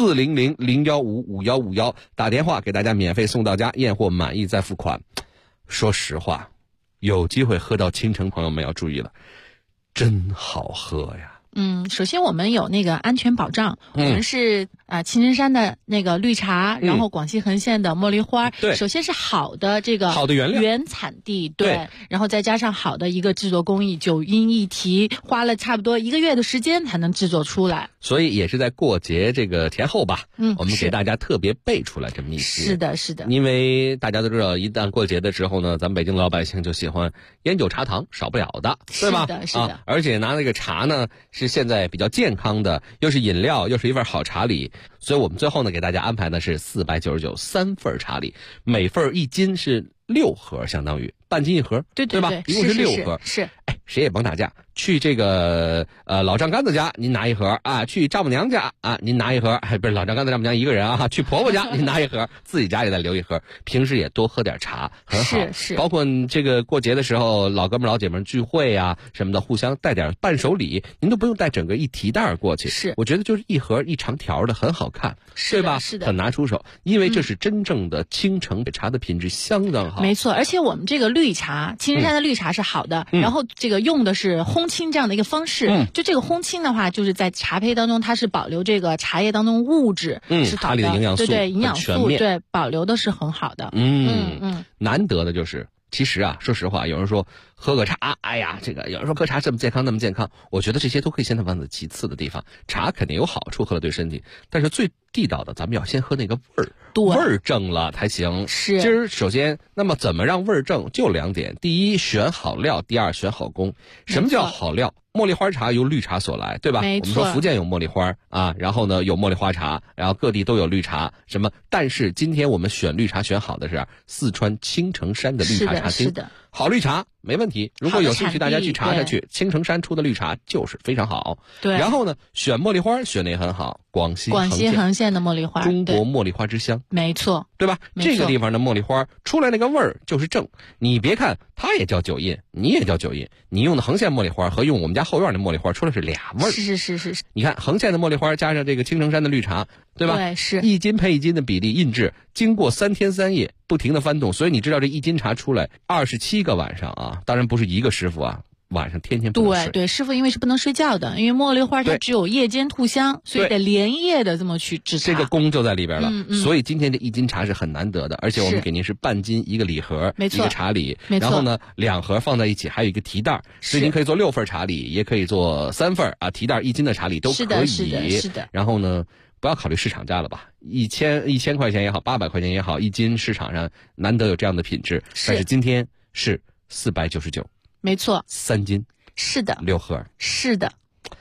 400-015-5151，打电话给大家免费送到家，验货满意再付款。说实话，有机会喝到青城朋友们要注意了，真好喝呀。 首先我们有那个安全保障，我们是青城山的那个绿茶，然后广西横县的茉莉花， 对， 首先是好的这个好的原料原产地，对，然后再加上好的一个制作工艺，9音1提，花了差不多1个月的时间才能制作出来。 所以也是在过节这个前后吧，我们给大家特别备出来这么一些。 是的，是的。 因为大家都知道，一旦过节的时候呢，咱们北京老百姓就喜欢烟酒茶糖，少不了的，对吧？ 是的，是的。 而且拿那个茶呢，是现在比较健康的，又是饮料，又是一份好茶礼，所以我们最后呢给大家安排的是499 3份茶礼，每份1斤是6盒，相当于半斤1盒， 对吧？一共是6盒。 是。 哎，谁也甭打架，去这个老丈杆子家您拿1盒啊，去丈母娘家啊您拿1盒，不是老丈杆子丈母娘一个人啊，去婆婆家您拿1盒，自己家里再留1盒。平时也多喝点茶，很好。 是。 包括这个过节的时候，老哥们老姐们聚会啊什么的，互相带点伴手礼，您都不用带整个1提袋过去。 是， 我觉得就是1盒1长条的，很好看，对吧？ 是的， 很拿出手，因为这是真正的青城茶的品质相当好。 没错，而且我们这个绿茶，青城山的绿茶是好的，然后这个用的是烘青这样的一个方式。就这个烘青的话，就是在茶胚当中，它是保留这个茶叶当中物质，是好的， 茶里的营养素， 对营养素，对保留的是很好的。 难得的就是。其实啊，说实话，有人说喝个茶，哎呀，这个有人说喝茶这么健康那么健康，我觉得这些都可以先放在其次的地方。茶肯定有好处，喝了对身体，但是最地道的，咱们要先喝那个味儿，味儿正了才行。 是。 今儿首先，那么怎么让味儿正？就2点：第一，选好料；第二，选好工。什么叫好料？茉莉花茶由绿茶所来，对吧？ 没错。 我们说福建有茉莉花啊，然后呢有茉莉花茶，然后各地都有绿茶，什么？但是今天我们选绿茶选好的是四川青城山的绿茶茶青， 是的， 好绿茶没问题。如果有兴趣，大家去查查去，青城山出的绿茶就是非常好。 对。 然后呢，选茉莉花选的也很好，广西横县的茉莉花， 中国茉莉花之乡， 没错， 对吧？这个地方的茉莉花出来那个味儿就是正。你别看它也叫9印，你也叫9印，你用的横县茉莉花和用我们家后院的茉莉花出来是俩味儿。 是。 你看横县的茉莉花加上这个青城山的绿茶，对吧？ 对，是 1斤配1斤的比例印制，经过3天3夜不停的翻动，所以你知道这1斤茶出来27个晚上啊，当然不是一个师傅啊。晚上天天不能睡。 对，师傅因为是不能睡觉的，因为茉莉花它只有夜间吐香，所以得连夜的这么去制茶。 这个功就在里边了。所以今天这1斤茶是很难得的，而且我们给您是半斤一个礼盒， 没错， 一个茶礼， 没错。 然后呢2盒放在一起，还有一个提袋，所以您可以做6份茶礼，也可以做3份啊，提袋1斤的茶礼都可以。 是的。 然后呢，不要考虑市场价了吧，1000块钱也好，800块钱也好，1斤市场上难得有这样的品质，但是今天是499， 没错 ，3斤。 是的 ，6盒。 是的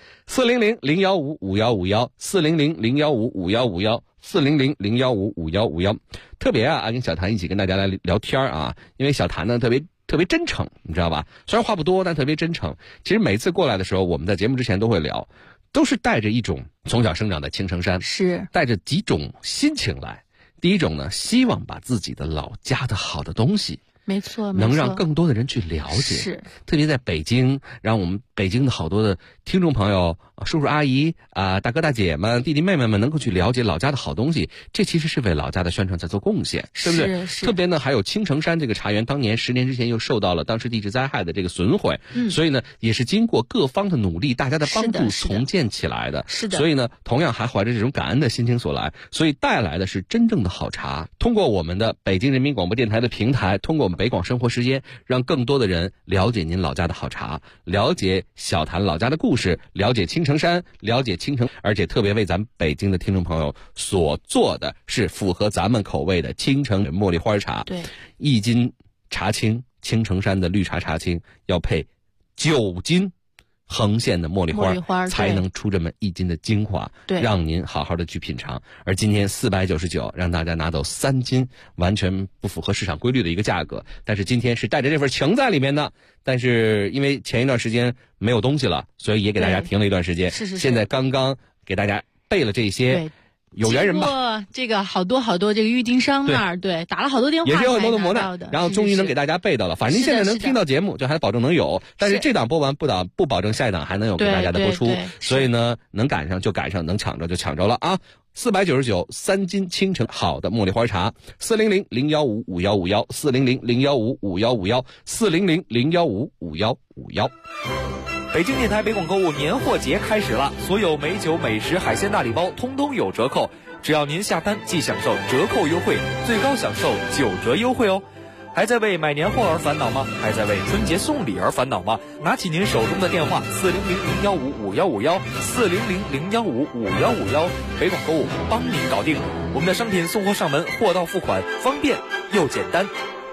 ，400-015-5151 400-015-5151 400-015-5151。特别啊，跟小谭一起跟大家来聊天啊，因为小谭呢特别真诚，你知道吧？虽然话不多，但特别真诚。其实每次过来的时候，我们在节目之前都会聊，都是带着一种从小生长在青城山， 是带着几种心情来。第一种呢，希望把自己的老家的好的东西。 没错， 能让更多的人去了解， 是特别在北京，让我们北京的好多的听众朋友、叔叔阿姨啊、大哥大姐们、弟弟妹妹们能够去了解老家的好东西，这其实是为老家的宣传在做贡献，对不对？ 是。 特别呢，还有青城山这个茶园，当年10年之前又受到了当时地质灾害的这个损毁，所以呢，也是经过各方的努力，大家的帮助重建起来的。 是的。 所以呢，同样还怀着这种感恩的心情所来，所以带来的是真正的好茶。通过我们的北京人民广播电台的平台，通过我们北广生活时间，让更多的人了解您老家的好茶，了解小谭老家的故事，了解青城山，了解青城，而且特别为咱们北京的听众朋友所做的是符合咱们口味的青城茉莉花茶。 对 ，1斤茶青，青城山的绿茶茶青要配9斤横线的茉莉花，才能出这么1斤的精华， 对， 让您好好的去品尝。而今天499让大家拿走3斤，完全不符合市场规律的一个价格。但是今天是带着这份情在里面的，但是因为前一段时间没有东西了，所以也给大家停了一段时间。 是。 现在刚刚给大家备了这些。有缘人吧， 这个好多这个预订商那儿，对，打了好多电话， 也是有很多的磨难，然后终于能给大家备到了。反正您现在能听到节目，就还保证能有，但是这档播完不保证下一档还能有给大家的播出，所以呢，能赶上就赶上，能抢着就抢着了啊！499，3斤清晨好的茉莉花茶，400-015-5151，400-015-5151，400-015-5151。 北京电台北广购物年货节开始了，所有美酒美食海鲜大礼包通通有折扣，只要您下单即享受折扣优惠，最高享受9折优惠哦。还在为买年货而烦恼吗？还在为春节送礼而烦恼吗？拿起您手中的电话，400-015-5151，400-015-5151，北广购物帮您搞定。我们的商品送货上门，货到付款，方便又简单。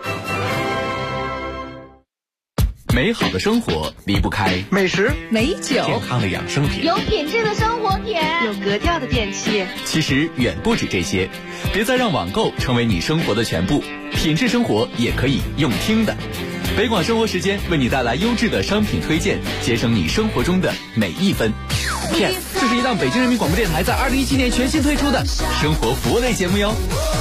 美好的生活离不开美食、 美酒、 健康的养生品、 有品质的生活品、 有格调的电器。 其实远不止这些，别再让网购成为你生活的全部，品质生活也可以用听的。北广生活时间为你带来优质的商品推荐，节省你生活中的每一分。Yes， 这是一档北京人民广播电台在2017年全新推出的生活服务类节目哟。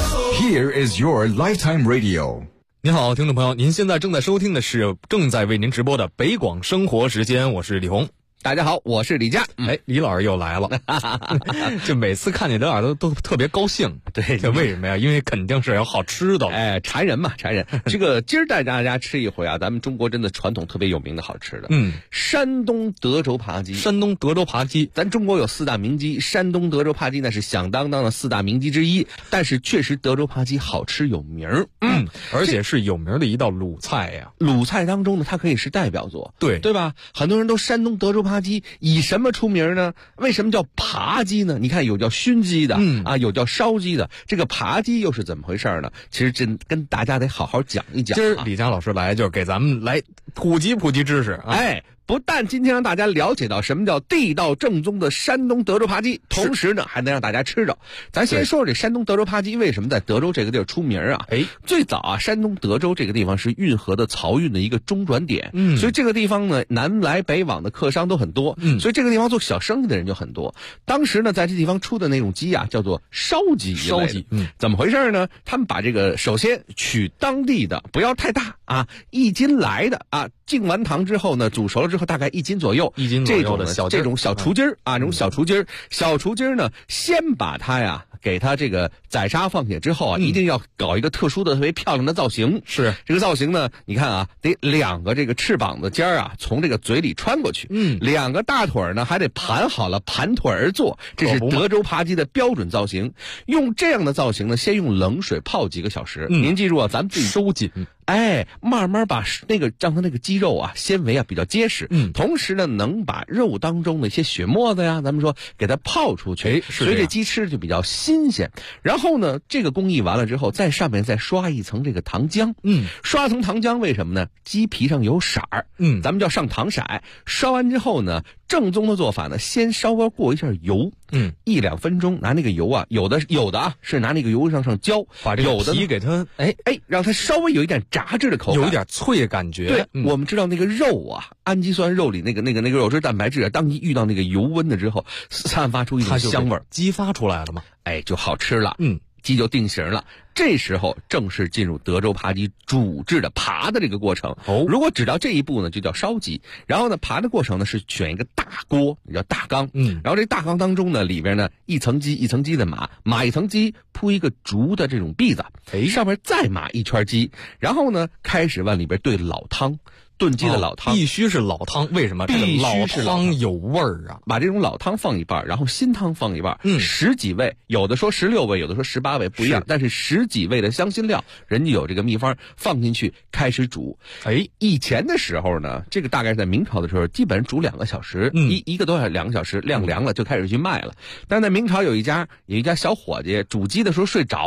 Here is your lifetime radio。 您好，听众朋友，您现在正在收听的是正在为您直播的北广生活时间，我是李红。 大家好，我是李佳。 李老师又来了，就每次看见李老师都特别高兴。 对， 这为什么呀？因为肯定是有好吃的。 馋人嘛，馋人。这个今儿带大家吃一回啊，咱们中国真的传统特别有名的好吃的。山东德州扒鸡。 山东德州扒鸡， 咱中国有4大名鸡，山东德州扒鸡那是响当当的4大名鸡之一。但是确实德州扒鸡好吃有名儿， 而且是有名的一道鲁菜呀。 鲁菜当中呢，它可以是代表作， 对吧？很多人都山东德州扒鸡以什么出名呢？为什么叫扒鸡呢？你看有叫熏鸡的，有叫烧鸡的，这个扒鸡又是怎么回事呢？其实真跟大家得好好讲一讲。 今儿李佳老师来就是给咱们来普及知识啊。 不但今天让大家了解到什么叫地道正宗的山东德州扒鸡，同时呢还能让大家吃着。咱先说说这山东德州扒鸡为什么在德州这个地儿出名啊？最早啊，山东德州这个地方是运河的漕运的一个中转点，所以这个地方呢南来北往的客商都很多，所以这个地方做小生意的人就很多。当时呢，在这地方出的那种鸡啊，叫做烧鸡。怎么回事呢？他们把这个首先取当地的，不要太大啊，1斤来的啊，敬完糖之后呢，煮熟了之后大概1斤左右，这种小雏鸡儿啊，这种小雏鸡儿呢，先把它呀给它这个宰杀放血之后啊，一定要搞一个特殊的特别漂亮的造型。 是这个造型呢，你看啊，得2个这个翅膀的尖儿啊从这个嘴里穿过去，2个大腿呢还得盘好了，盘腿而坐，这是德州扒鸡的标准造型。用这样的造型呢，先用冷水泡几个小时。您记住啊，咱们自己收紧。 慢慢把让它那个鸡肉啊纤维啊比较结实，同时呢能把肉当中的一些血沫子呀，咱们说给它泡出去，所以这鸡吃就比较新鲜。然后呢，这个工艺完了之后，在上面再刷一层这个糖浆，刷层糖浆为什么呢？鸡皮上有色儿，咱们叫上糖色。刷完之后呢，正宗的做法呢，先稍微过一下油，1-2分钟，拿那个油啊，有的啊是拿那个油上浇， 把这个皮给它让它稍微有一点炸制的口感， 有一点脆的感觉。 对，我们知道那个肉啊，氨基酸肉里那个肉质蛋白质啊，当你遇到那个油温的之后，散发出一种香味儿， 激发出来了嘛， 就好吃了。鸡就定型了。这时候正式进入德州扒鸡煮制的扒的这个过程。如果只到这一步呢，就叫烧鸡。然后呢，扒的过程呢是选一个大锅，叫大缸。然后这大缸当中呢，里边呢一层鸡一层鸡的码一层鸡，铺一个竹的这种篦子，上面再码一圈鸡，然后呢开始往里边兑老汤。炖鸡的老汤必须是老汤，为什么？这个老汤有味儿啊！ 把这种老汤放一半，然后新汤放一半，10几味，有的说16味，有的说18味，不一样。但是10几味的香辛料，人家有这个秘方，放进去开始煮。以前的时候呢，这个大概在明朝的时候，基本煮2个小时，一个多小时2个小时，晾凉了就开始去卖了。但在明朝有一家小伙计煮鸡的时候睡着了。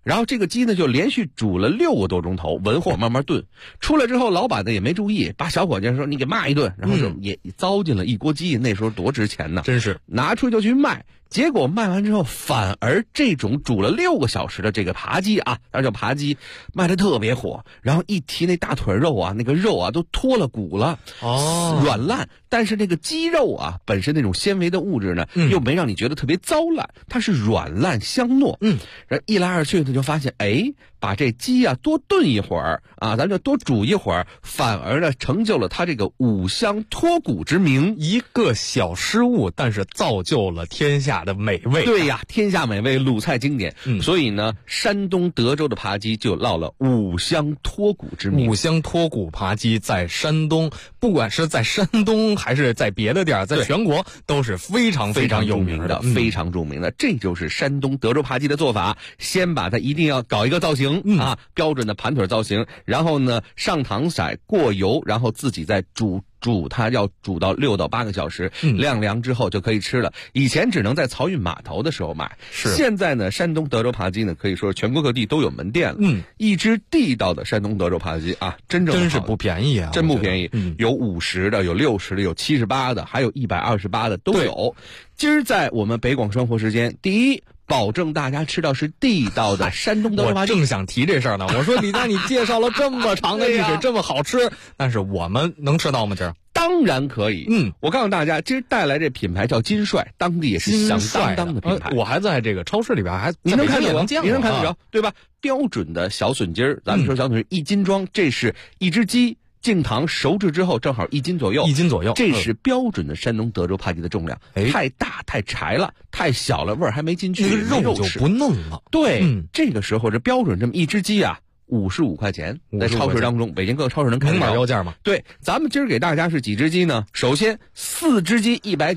然后这个鸡呢就连续煮了6个多钟头，文火慢慢炖。出来之后，老板呢也没注意，把小伙计说你给骂一顿，然后就也糟践了一锅鸡，那时候多值钱呢， 真是拿出去就去卖。结果卖完之后，反而这种煮了6个小时的这个扒鸡啊，那叫扒鸡，卖的特别火。然后一提那大腿肉啊，那个肉啊都脱了骨了，软烂。但是那个鸡肉啊，本身那种纤维的物质呢，又没让你觉得特别糟烂，它是软烂香糯。然后一来二去呢，就发现把这鸡啊多炖一会儿啊，咱就多煮一会儿，反而呢成就了它这个5香脱骨之名。 一个小失误，但是造就了天下的美味。 对呀，天下美味，鲁菜经典。所以呢，山东德州的扒鸡就落了5香脱骨之名。 5香脱骨扒鸡在山东，不管是在山东还是在别的地儿，在全国都是非常非常有名的， 非常著名的。这就是山东德州扒鸡的做法，先把它一定要搞一个造型啊，标准的盘腿造型，然后呢上糖色过油，然后自己再煮它，要煮到6到8个小时，晾凉之后就可以吃了。以前只能在漕运码头的时候买，现在呢，山东德州扒鸡呢，可以说全国各地都有门店了。一只地道的山东德州扒鸡啊，真是不便宜啊， 真不便宜。有50的，有60的，有78的，还有128的都有。今儿在我们北广生活时间，第一，保证大家吃到是地道的山东德州扒鸡。 我正想提这事儿呢。我说李佳，你介绍了这么长的历史，这么好吃，但是我们能吃到吗？今儿当然可以。我告诉大家，今儿带来这品牌叫金帅，当地也是响当当的品牌。 我还在这个超市里边你能看得着，你能看得着，对吧？标准的小笋筋儿，咱们说小笋筋1斤装，这是一只鸡。净糖熟制之后正好1斤左右，这是标准的山东德州扒鸡的重量。太大太柴了，太小了味儿还没进去， 肉就不嫩了。 对，这个时候这标准这么一只鸡啊，55块钱，在超市当中，北京各个超市能看到。 明码标价吗？ 对，咱们今儿给大家是几只鸡呢？首先4只鸡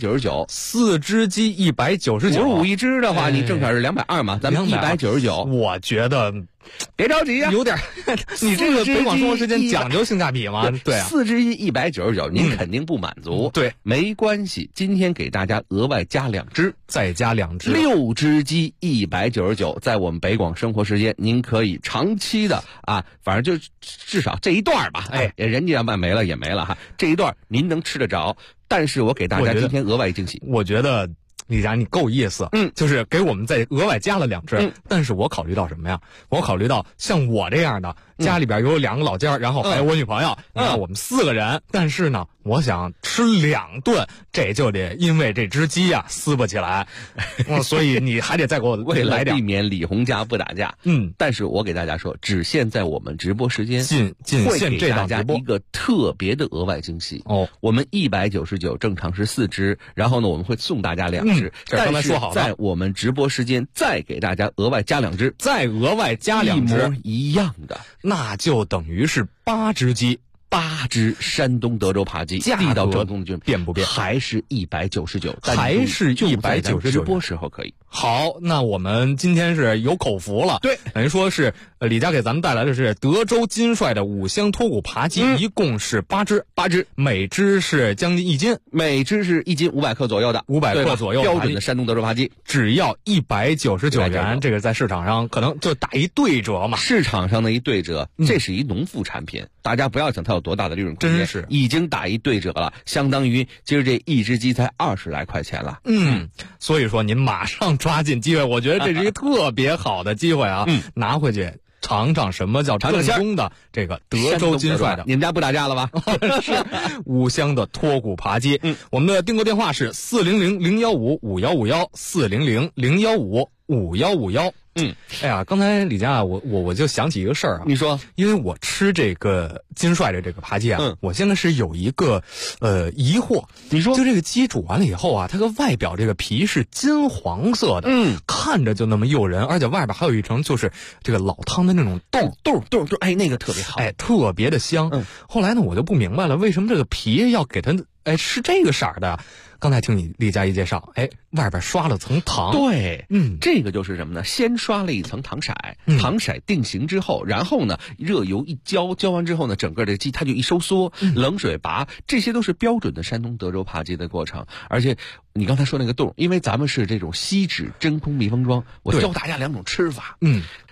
199，4 只鸡199，55 一只的话，你正好是220嘛，咱们199。 我觉得。 别着急呀， 有点，你这个北广生活时间讲究性价比吗？对啊， 4只鸡199，您肯定不满足。 对， 没关系，今天给大家额外加2只， 再加2只 ，6只鸡199，在我们北广生活时间，您可以长期的啊，反正就至少这一段吧，人家要卖没了也没了哈，这一段您能吃得着。但是我给大家今天额外惊喜， 我觉得。李佳，你够意思，就是给我们再额外加了2只，但是我考虑到什么呀？我考虑到像我这样的，家里边有2个老家，然后还有我女朋友，我们4个人，但是呢，我想吃2顿，这就得因为这只鸡呀撕不起来，所以你还得再给我为了来点， 避免李红家不打架。但是我给大家说，只限在我们直播时间， 会给大家一个特别的额外惊喜哦。我们199正常是4只，然后呢，我们会送大家2只。 这刚才说好了， 在我们直播时间再给大家额外加2只， 再额外加2只， 一模一样的， 那就等于是8只鸡 ，8只山东德州扒鸡，地道正宗的变不变？ 还是199， 还是199， 直播时候可以。 好，那我们今天是有口福了， 对， 等于说是李佳给咱们带来的是德州金帅的5香脱骨扒鸡，一共是8只，每只是将近1斤， 每只是1斤500克左右的 ，500克左右， 标准的山东德州扒鸡， 只要199元，这个在市场上可能就打一对折嘛。 市场上的一对折，这是一农副产品，大家不要想它有多大的利润空间， 真是已经打一对折了，相当于今儿这一只鸡才20来块钱了。 所以说您马上抓紧机会，我觉得这是一个特别好的机会啊，拿回去尝尝什么叫正宗的这个德州金帅的。 你们家不打架了吧？ 是5香的脱骨扒鸡。我们的订购电话是400-015-5151，400-015-5151。哎呀，刚才李佳，我就想起一个事儿啊。 你说， 因为我吃这个金帅的这个扒鸡啊，我现在是有一个疑惑。 你说， 就这个鸡煮完了以后啊，它个外表这个皮是金黄色的，看着就那么诱人，而且外边还有一层就是这个老汤的那种豆， 哎，那个特别好， 哎，特别的香。后来呢，我就不明白了，为什么这个皮要给它是这个色儿的？刚才听你李佳一介绍，外边刷了层糖。 对，这个就是什么呢？先刷了一层糖色，糖色定型之后，然后呢，热油一浇完之后呢，整个这鸡它就一收缩，冷水拔，这些都是标准的山东德州扒鸡的过程。而且你刚才说那个冻，因为咱们是这种锡纸真空密封装，我教大家2种吃法。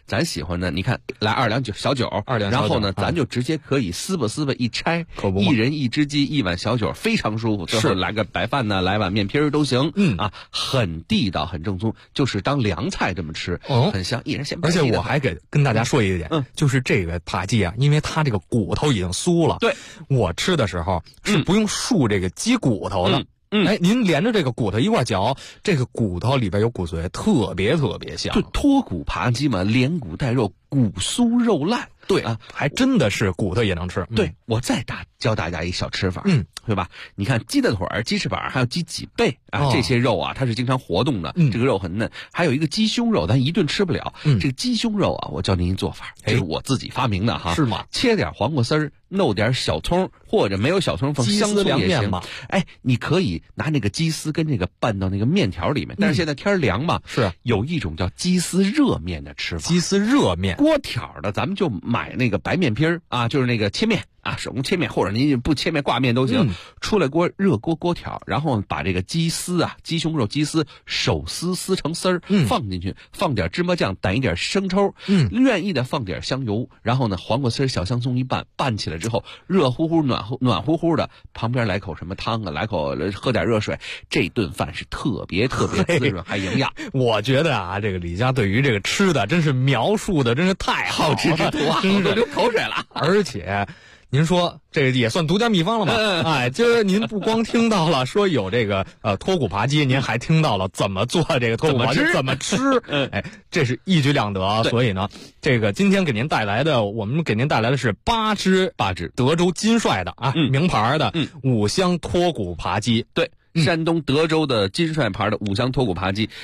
咱喜欢的，你看来2两小酒，然后呢，咱就直接可以撕吧一拆，一人一只鸡，1碗小酒，非常舒服。最后来个白饭呢，来碗面皮儿都行。很地道，很正宗，就是当凉菜这么吃，很香。一人先。 而且我还跟大家说一点，就是这个扒鸡啊，因为它这个骨头已经酥了。 对， 我吃的时候是不用漱这个鸡骨头的。您连着这个骨头一块嚼，这个骨头里边有骨髓，特别香。 就脱骨扒鸡嘛，连骨带肉，骨酥肉烂。 对啊，还真的是骨头也能吃。 对，我再教大家一小吃法，对吧？你看鸡的腿儿、鸡翅膀还有鸡脊背啊，这些肉啊，它是经常活动的，这个肉很嫩。还有一个鸡胸肉，咱一顿吃不了。这个鸡胸肉啊，我教您一做法，这是我自己发明的哈。 是吗？ 切点黄瓜丝儿，弄点小葱，或者没有小葱放香葱也行。你可以拿那个鸡丝跟这个拌到那个面条里面。但是现在天凉嘛， 是有一种叫鸡丝热面的吃法。 鸡丝热面， 锅条的，咱们就买那个白面皮儿啊，就是那个切面啊，手工切面，或者您不切面挂面都行。出来热锅条，然后把这个鸡丝啊，鸡胸肉鸡丝手撕成丝儿，放进去，放点芝麻酱，逮一点生抽，愿意的放点香油，然后呢，黄瓜丝、小香葱一拌起来之后，热乎乎、暖乎乎的，旁边来口什么汤啊，来口喝点热水，这顿饭是特别滋润还营养。 我觉得啊，这个李家对于这个吃的真是描述的真是太好吃之徒啊，我都流口水了。 而且您说这也算独家秘方了吧？今儿您不光听到了说有这个脱骨扒鸡，您还听到了怎么做这个脱骨扒鸡，怎么吃。这是一举两得。所以呢，这个今天我们给您带来的是八只德州金帅的名牌的5香脱骨扒鸡。 对。山东德州的金帅牌的5香脱骨扒鸡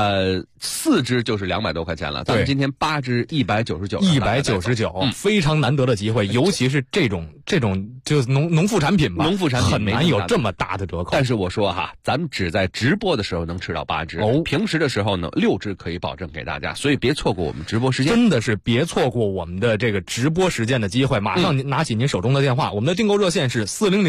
，4只就是200多块钱了。咱们今天8只199， 非常难得的机会，尤其是这种就是农副产品吧，很难有这么大的折扣。 但是我说哈，咱们只在直播的时候能吃到8只，平时的时候呢6只可以保证给大家，所以别错过我们直播时间， 真的是别错过我们的这个直播时间的机会。马上拿起您手中的电话，我们的订购热线是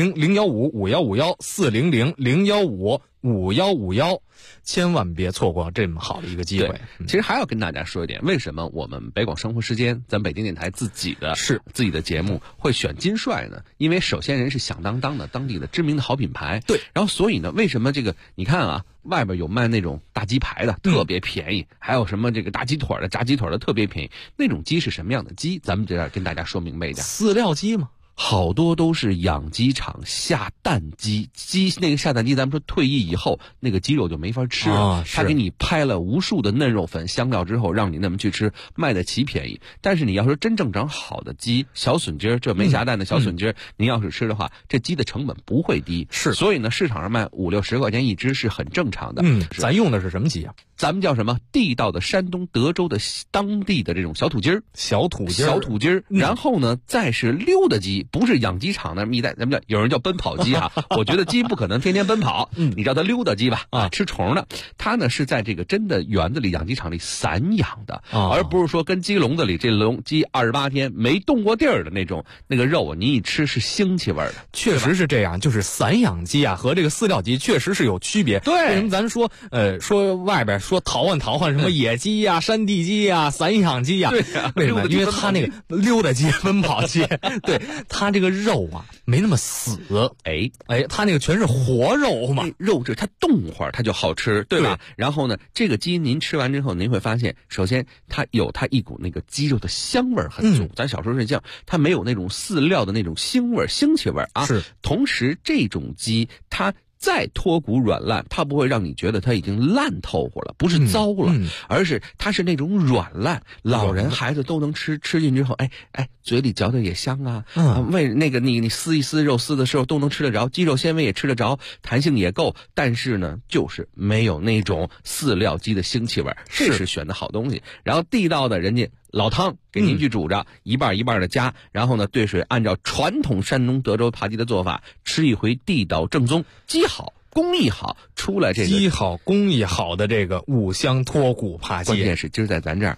400-015-5151，400-015-5151，千万别错过这么好的一个机会。 其实还要跟大家说一点，为什么我们北广生活时间，咱北京电台自己的节目会选金帅呢？因为首先人是响当当的当地的知名的好品牌， 对。 然后所以呢，为什么这个你看啊，外边有卖那种大鸡排的，特别便宜，还有什么这个大鸡腿的、炸鸡腿的特别便宜，那种鸡是什么样的鸡？咱们这样跟大家说明白一点。 饲料鸡吗？ 好多都是养鸡场下蛋鸡，那个下蛋鸡，咱们说退役以后那个鸡肉就没法吃了，他给你拍了无数的嫩肉粉香料之后，让你那么去吃，卖得起便宜。但是你要说真正长好的鸡，小笋鸡儿，这没下蛋的小笋鸡儿，您要是吃的话，这鸡的成本不会低，所以呢，市场上卖50-60块钱一只是很正常的。 咱用的是什么鸡啊？ 咱们叫什么？地道的山东德州的当地的这种小土鸡儿，然后呢，再是溜达鸡，不是养鸡场的蜜袋，咱们叫有人叫奔跑鸡啊。我觉得鸡不可能天天奔跑，你叫它溜达鸡吧，吃虫的。它呢是在这个真的园子里、养鸡场里散养的，而不是说跟鸡笼子里这鸡28天没动过地儿的那种，那个肉你一吃是腥气味的。 确实是这样，就是散养鸡啊和这个饲料鸡确实是有区别。 对， 为什么咱说外边说淘换什么野鸡呀、山地鸡呀、散养鸡呀？ 对呀，为什么？因为它那个溜达鸡、奔跑鸡，对它这个肉啊没那么死，它那个全是活肉嘛， 肉质它动会儿它就好吃，对吧？然后呢，这个鸡您吃完之后，您会发现，首先它有它一股那个鸡肉的香味很足，咱小时候睡觉，它没有那种饲料的那种腥气味啊。 是， 同时这种鸡它再脱骨软烂，它不会让你觉得它已经烂透乎了，不是糟了，而是它是那种软烂，老人孩子都能吃进之后，嘴里嚼的也香啊，为那个你撕一撕肉丝的时候都能吃得着，鸡肉纤维也吃得着，弹性也够，但是呢，就是没有那种饲料鸡的腥气味，这是选的好东西。然后地道的人家老汤给您去煮着，一半一半的加，然后呢兑水，按照传统山东德州扒鸡的做法，吃一回地道正宗，鸡好工艺好，出来这个鸡好工艺好的这个5香脱骨扒鸡。 关键是今儿在咱这儿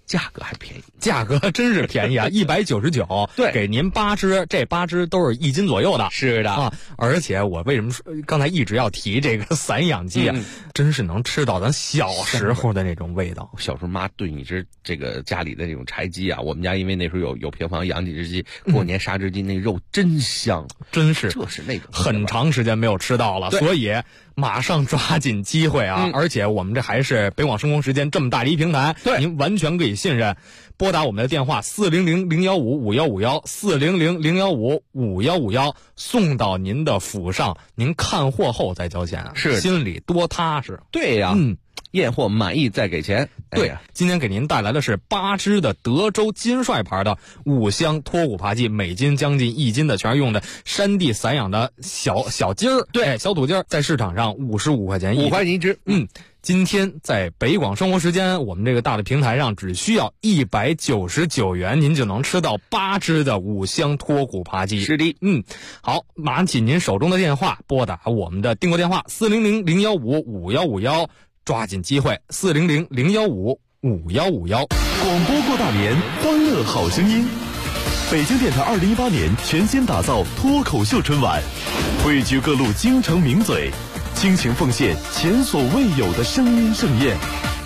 价格还便宜， 价格真是便宜啊，199， 对， 给您8只，这8只都是1斤左右的。 是的啊，而且我为什么说刚才一直要提这个散养鸡啊？真是能吃到咱小时候的那种味道。 小时候妈炖一只这个家里的这种柴鸡啊，我们家因为那时候有平房养几只鸡，过年杀只鸡，那肉真香， 真是这是那种很长时间没有吃到了，所以马上抓紧机会啊！而且我们这还是北广生活时间这么大的一平台， 对， 您完全可以信任。拨打我们的电话400-015-5151，400-015-5151，送到您的府上，您看货后再交钱啊， 是心里多踏实。 对呀，验货满意再给钱。 对，今天给您带来的是8只的德州金帅牌的5香脱骨扒鸡，每斤将近1斤的，全是用的山地散养的小鸡儿， 对， 小土鸡儿，在市场上55块钱 5块钱一只。 今天在北广生活时间，我们这个大的平台上，只需要199元，您就能吃到8只的5香脱骨扒鸡。 是的， 好，拿起您手中的电话，拨打我们的订购电话400-015-5151，抓紧机会，400-015-5151。 广播过大年，欢乐好声音。北京电台2018年全新打造脱口秀春晚，汇聚各路京城名嘴，倾情奉献前所未有的声音盛宴。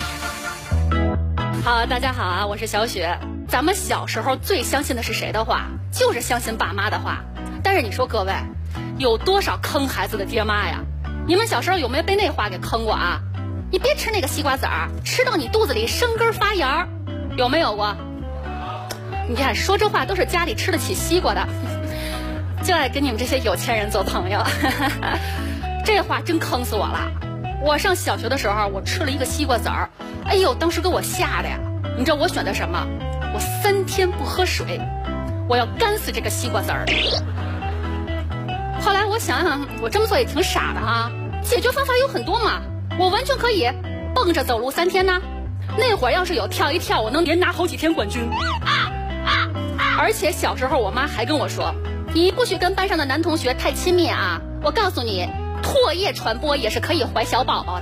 好，大家好啊，我是小雪。咱们小时候最相信的是谁的话？就是相信爸妈的话。但是你说各位，有多少坑孩子的爹妈呀？你们小时候有没有被那话给坑过啊？你别吃那个西瓜籽儿，吃到你肚子里生根发芽，有没有过？你看说这话都是家里吃得起西瓜的，就爱跟你们这些有钱人做朋友。这话真坑死我了！我上小学的时候，我吃了一个西瓜籽儿，哎呦，当时给我吓的呀！你知道我选的什么？我3天不喝水，我要干死这个西瓜籽儿。后来我想想，我这么做也挺傻的哈，解决方法有很多嘛，我完全可以蹦着走路3天呢。那会儿要是有跳一跳，我能连拿好几天冠军。而且小时候我妈还跟我说，你不许跟班上的男同学太亲密啊！我告诉你，唾液传播也是可以怀小宝宝的。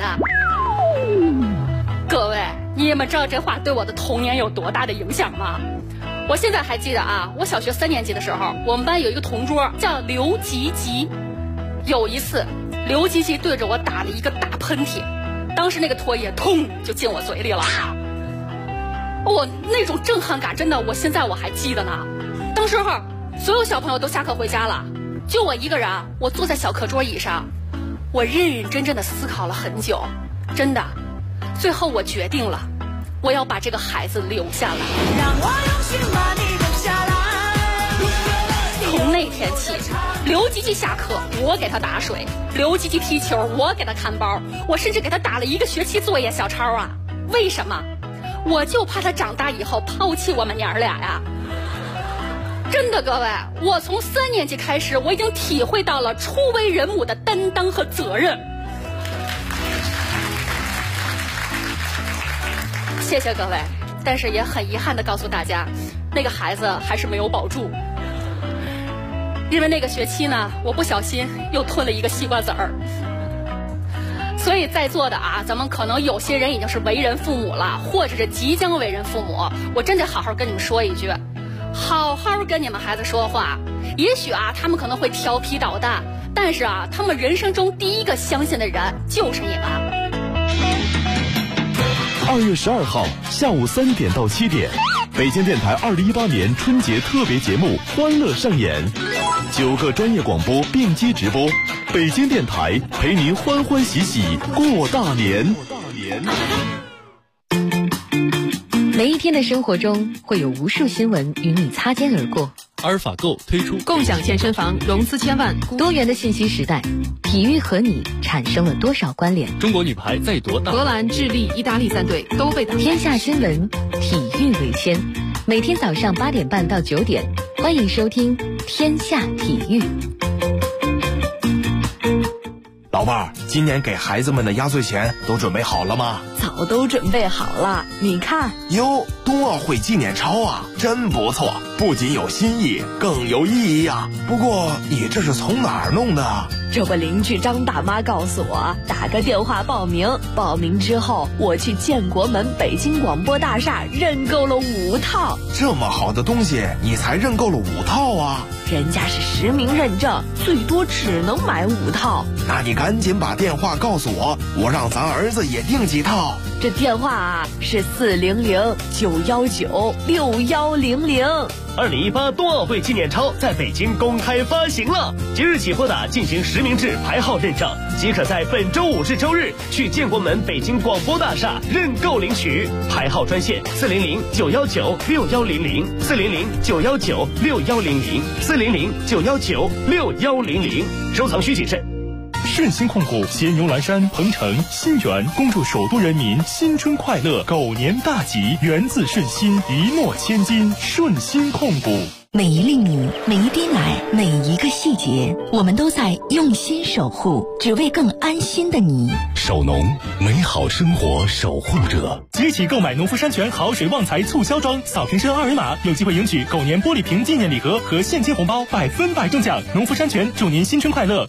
各位，你们知道这话对我的童年有多大的影响吗？我现在还记得啊，我小学3年级的时候，我们班有一个同桌叫刘吉吉。有一次，刘吉吉对着我打了一个大喷嚏，当时那个唾液通就进我嘴里了。我那种震撼感真的，我现在我还记得呢。当时候所有小朋友都下课回家了，就我一个人，我坐在小课桌椅上，我认认真真的思考了很久，真的，最后我决定了，我要把这个孩子留下来。让我用心把你留下来。从那天起，刘吉吉下课我给他打水，刘吉吉踢球我给他看包，我甚至给他打了1个学期作业小抄啊。为什么？我就怕他长大以后抛弃我们娘儿俩呀。真的，各位，我从3年级开始，我已经体会到了初为人母的担当和责任。谢谢各位，但是也很遗憾的告诉大家，那个孩子还是没有保住。因为那个学期呢，我不小心又吞了1个西瓜籽儿。所以在座的啊，咱们可能有些人已经是为人父母了，或者是即将为人父母，我真得好好跟你们说一句，好好跟你们孩子说话。也许啊，他们可能会调皮捣蛋，但是啊，他们人生中第一个相信的人就是你们。 2月12号下午3点到7点，北京电台2018年春节特别节目《欢乐上演》，9个专业广播并机直播，北京电台陪您欢欢喜喜过大年。 每一天的生活中，会有无数新闻与你擦肩而过。 阿尔法购推出共享健身房融资1000万， 多元的信息时代，体育和你产生了多少关联？ 中国女排在夺大， 荷兰、智利、意大利3队都被打败。 天下新闻，体育为先。每天早上8点半到9点，欢迎收听《天下体育》。 老伴儿，今年给孩子们的压岁钱都准备好了吗？ 早都准备好了，你看。 哟， 冬奥会纪念钞啊，真不错，不仅有新意，更有意义呀。不过你这是从哪儿弄的？ 这不，邻居张大妈告诉我，打个电话报名，报名之后我去建国门北京广播大厦认购了5套。 这么好的东西，你才认购了5套啊？ 人家是实名认证，最多只能买5套。 那你赶紧把电话告诉我，我让咱儿子也订几套。 这电话啊是400-919-6100。2018 冬奥会纪念钞在北京公开发行了，即日起拨打进行实名制排号认证，即可在本周5至周日去建国门北京广播大厦认购领取。排号专线400-919-6100，400-919-6100，400-919-6100。收藏需谨慎。 顺心控股携牛栏山、鹏程、新源恭祝首都人民新春快乐，狗年大吉，源自顺心，一诺千金。顺心控股。 每一粒米，每一滴奶，每一个细节，我们都在用心守护，只为更安心的你。 守农，美好生活守护者。 即起购买农夫山泉好水旺财促销装，扫瓶身2维码，有机会赢取狗年玻璃瓶纪念礼盒和现金红包，100%中奖。农夫山泉祝您新春快乐，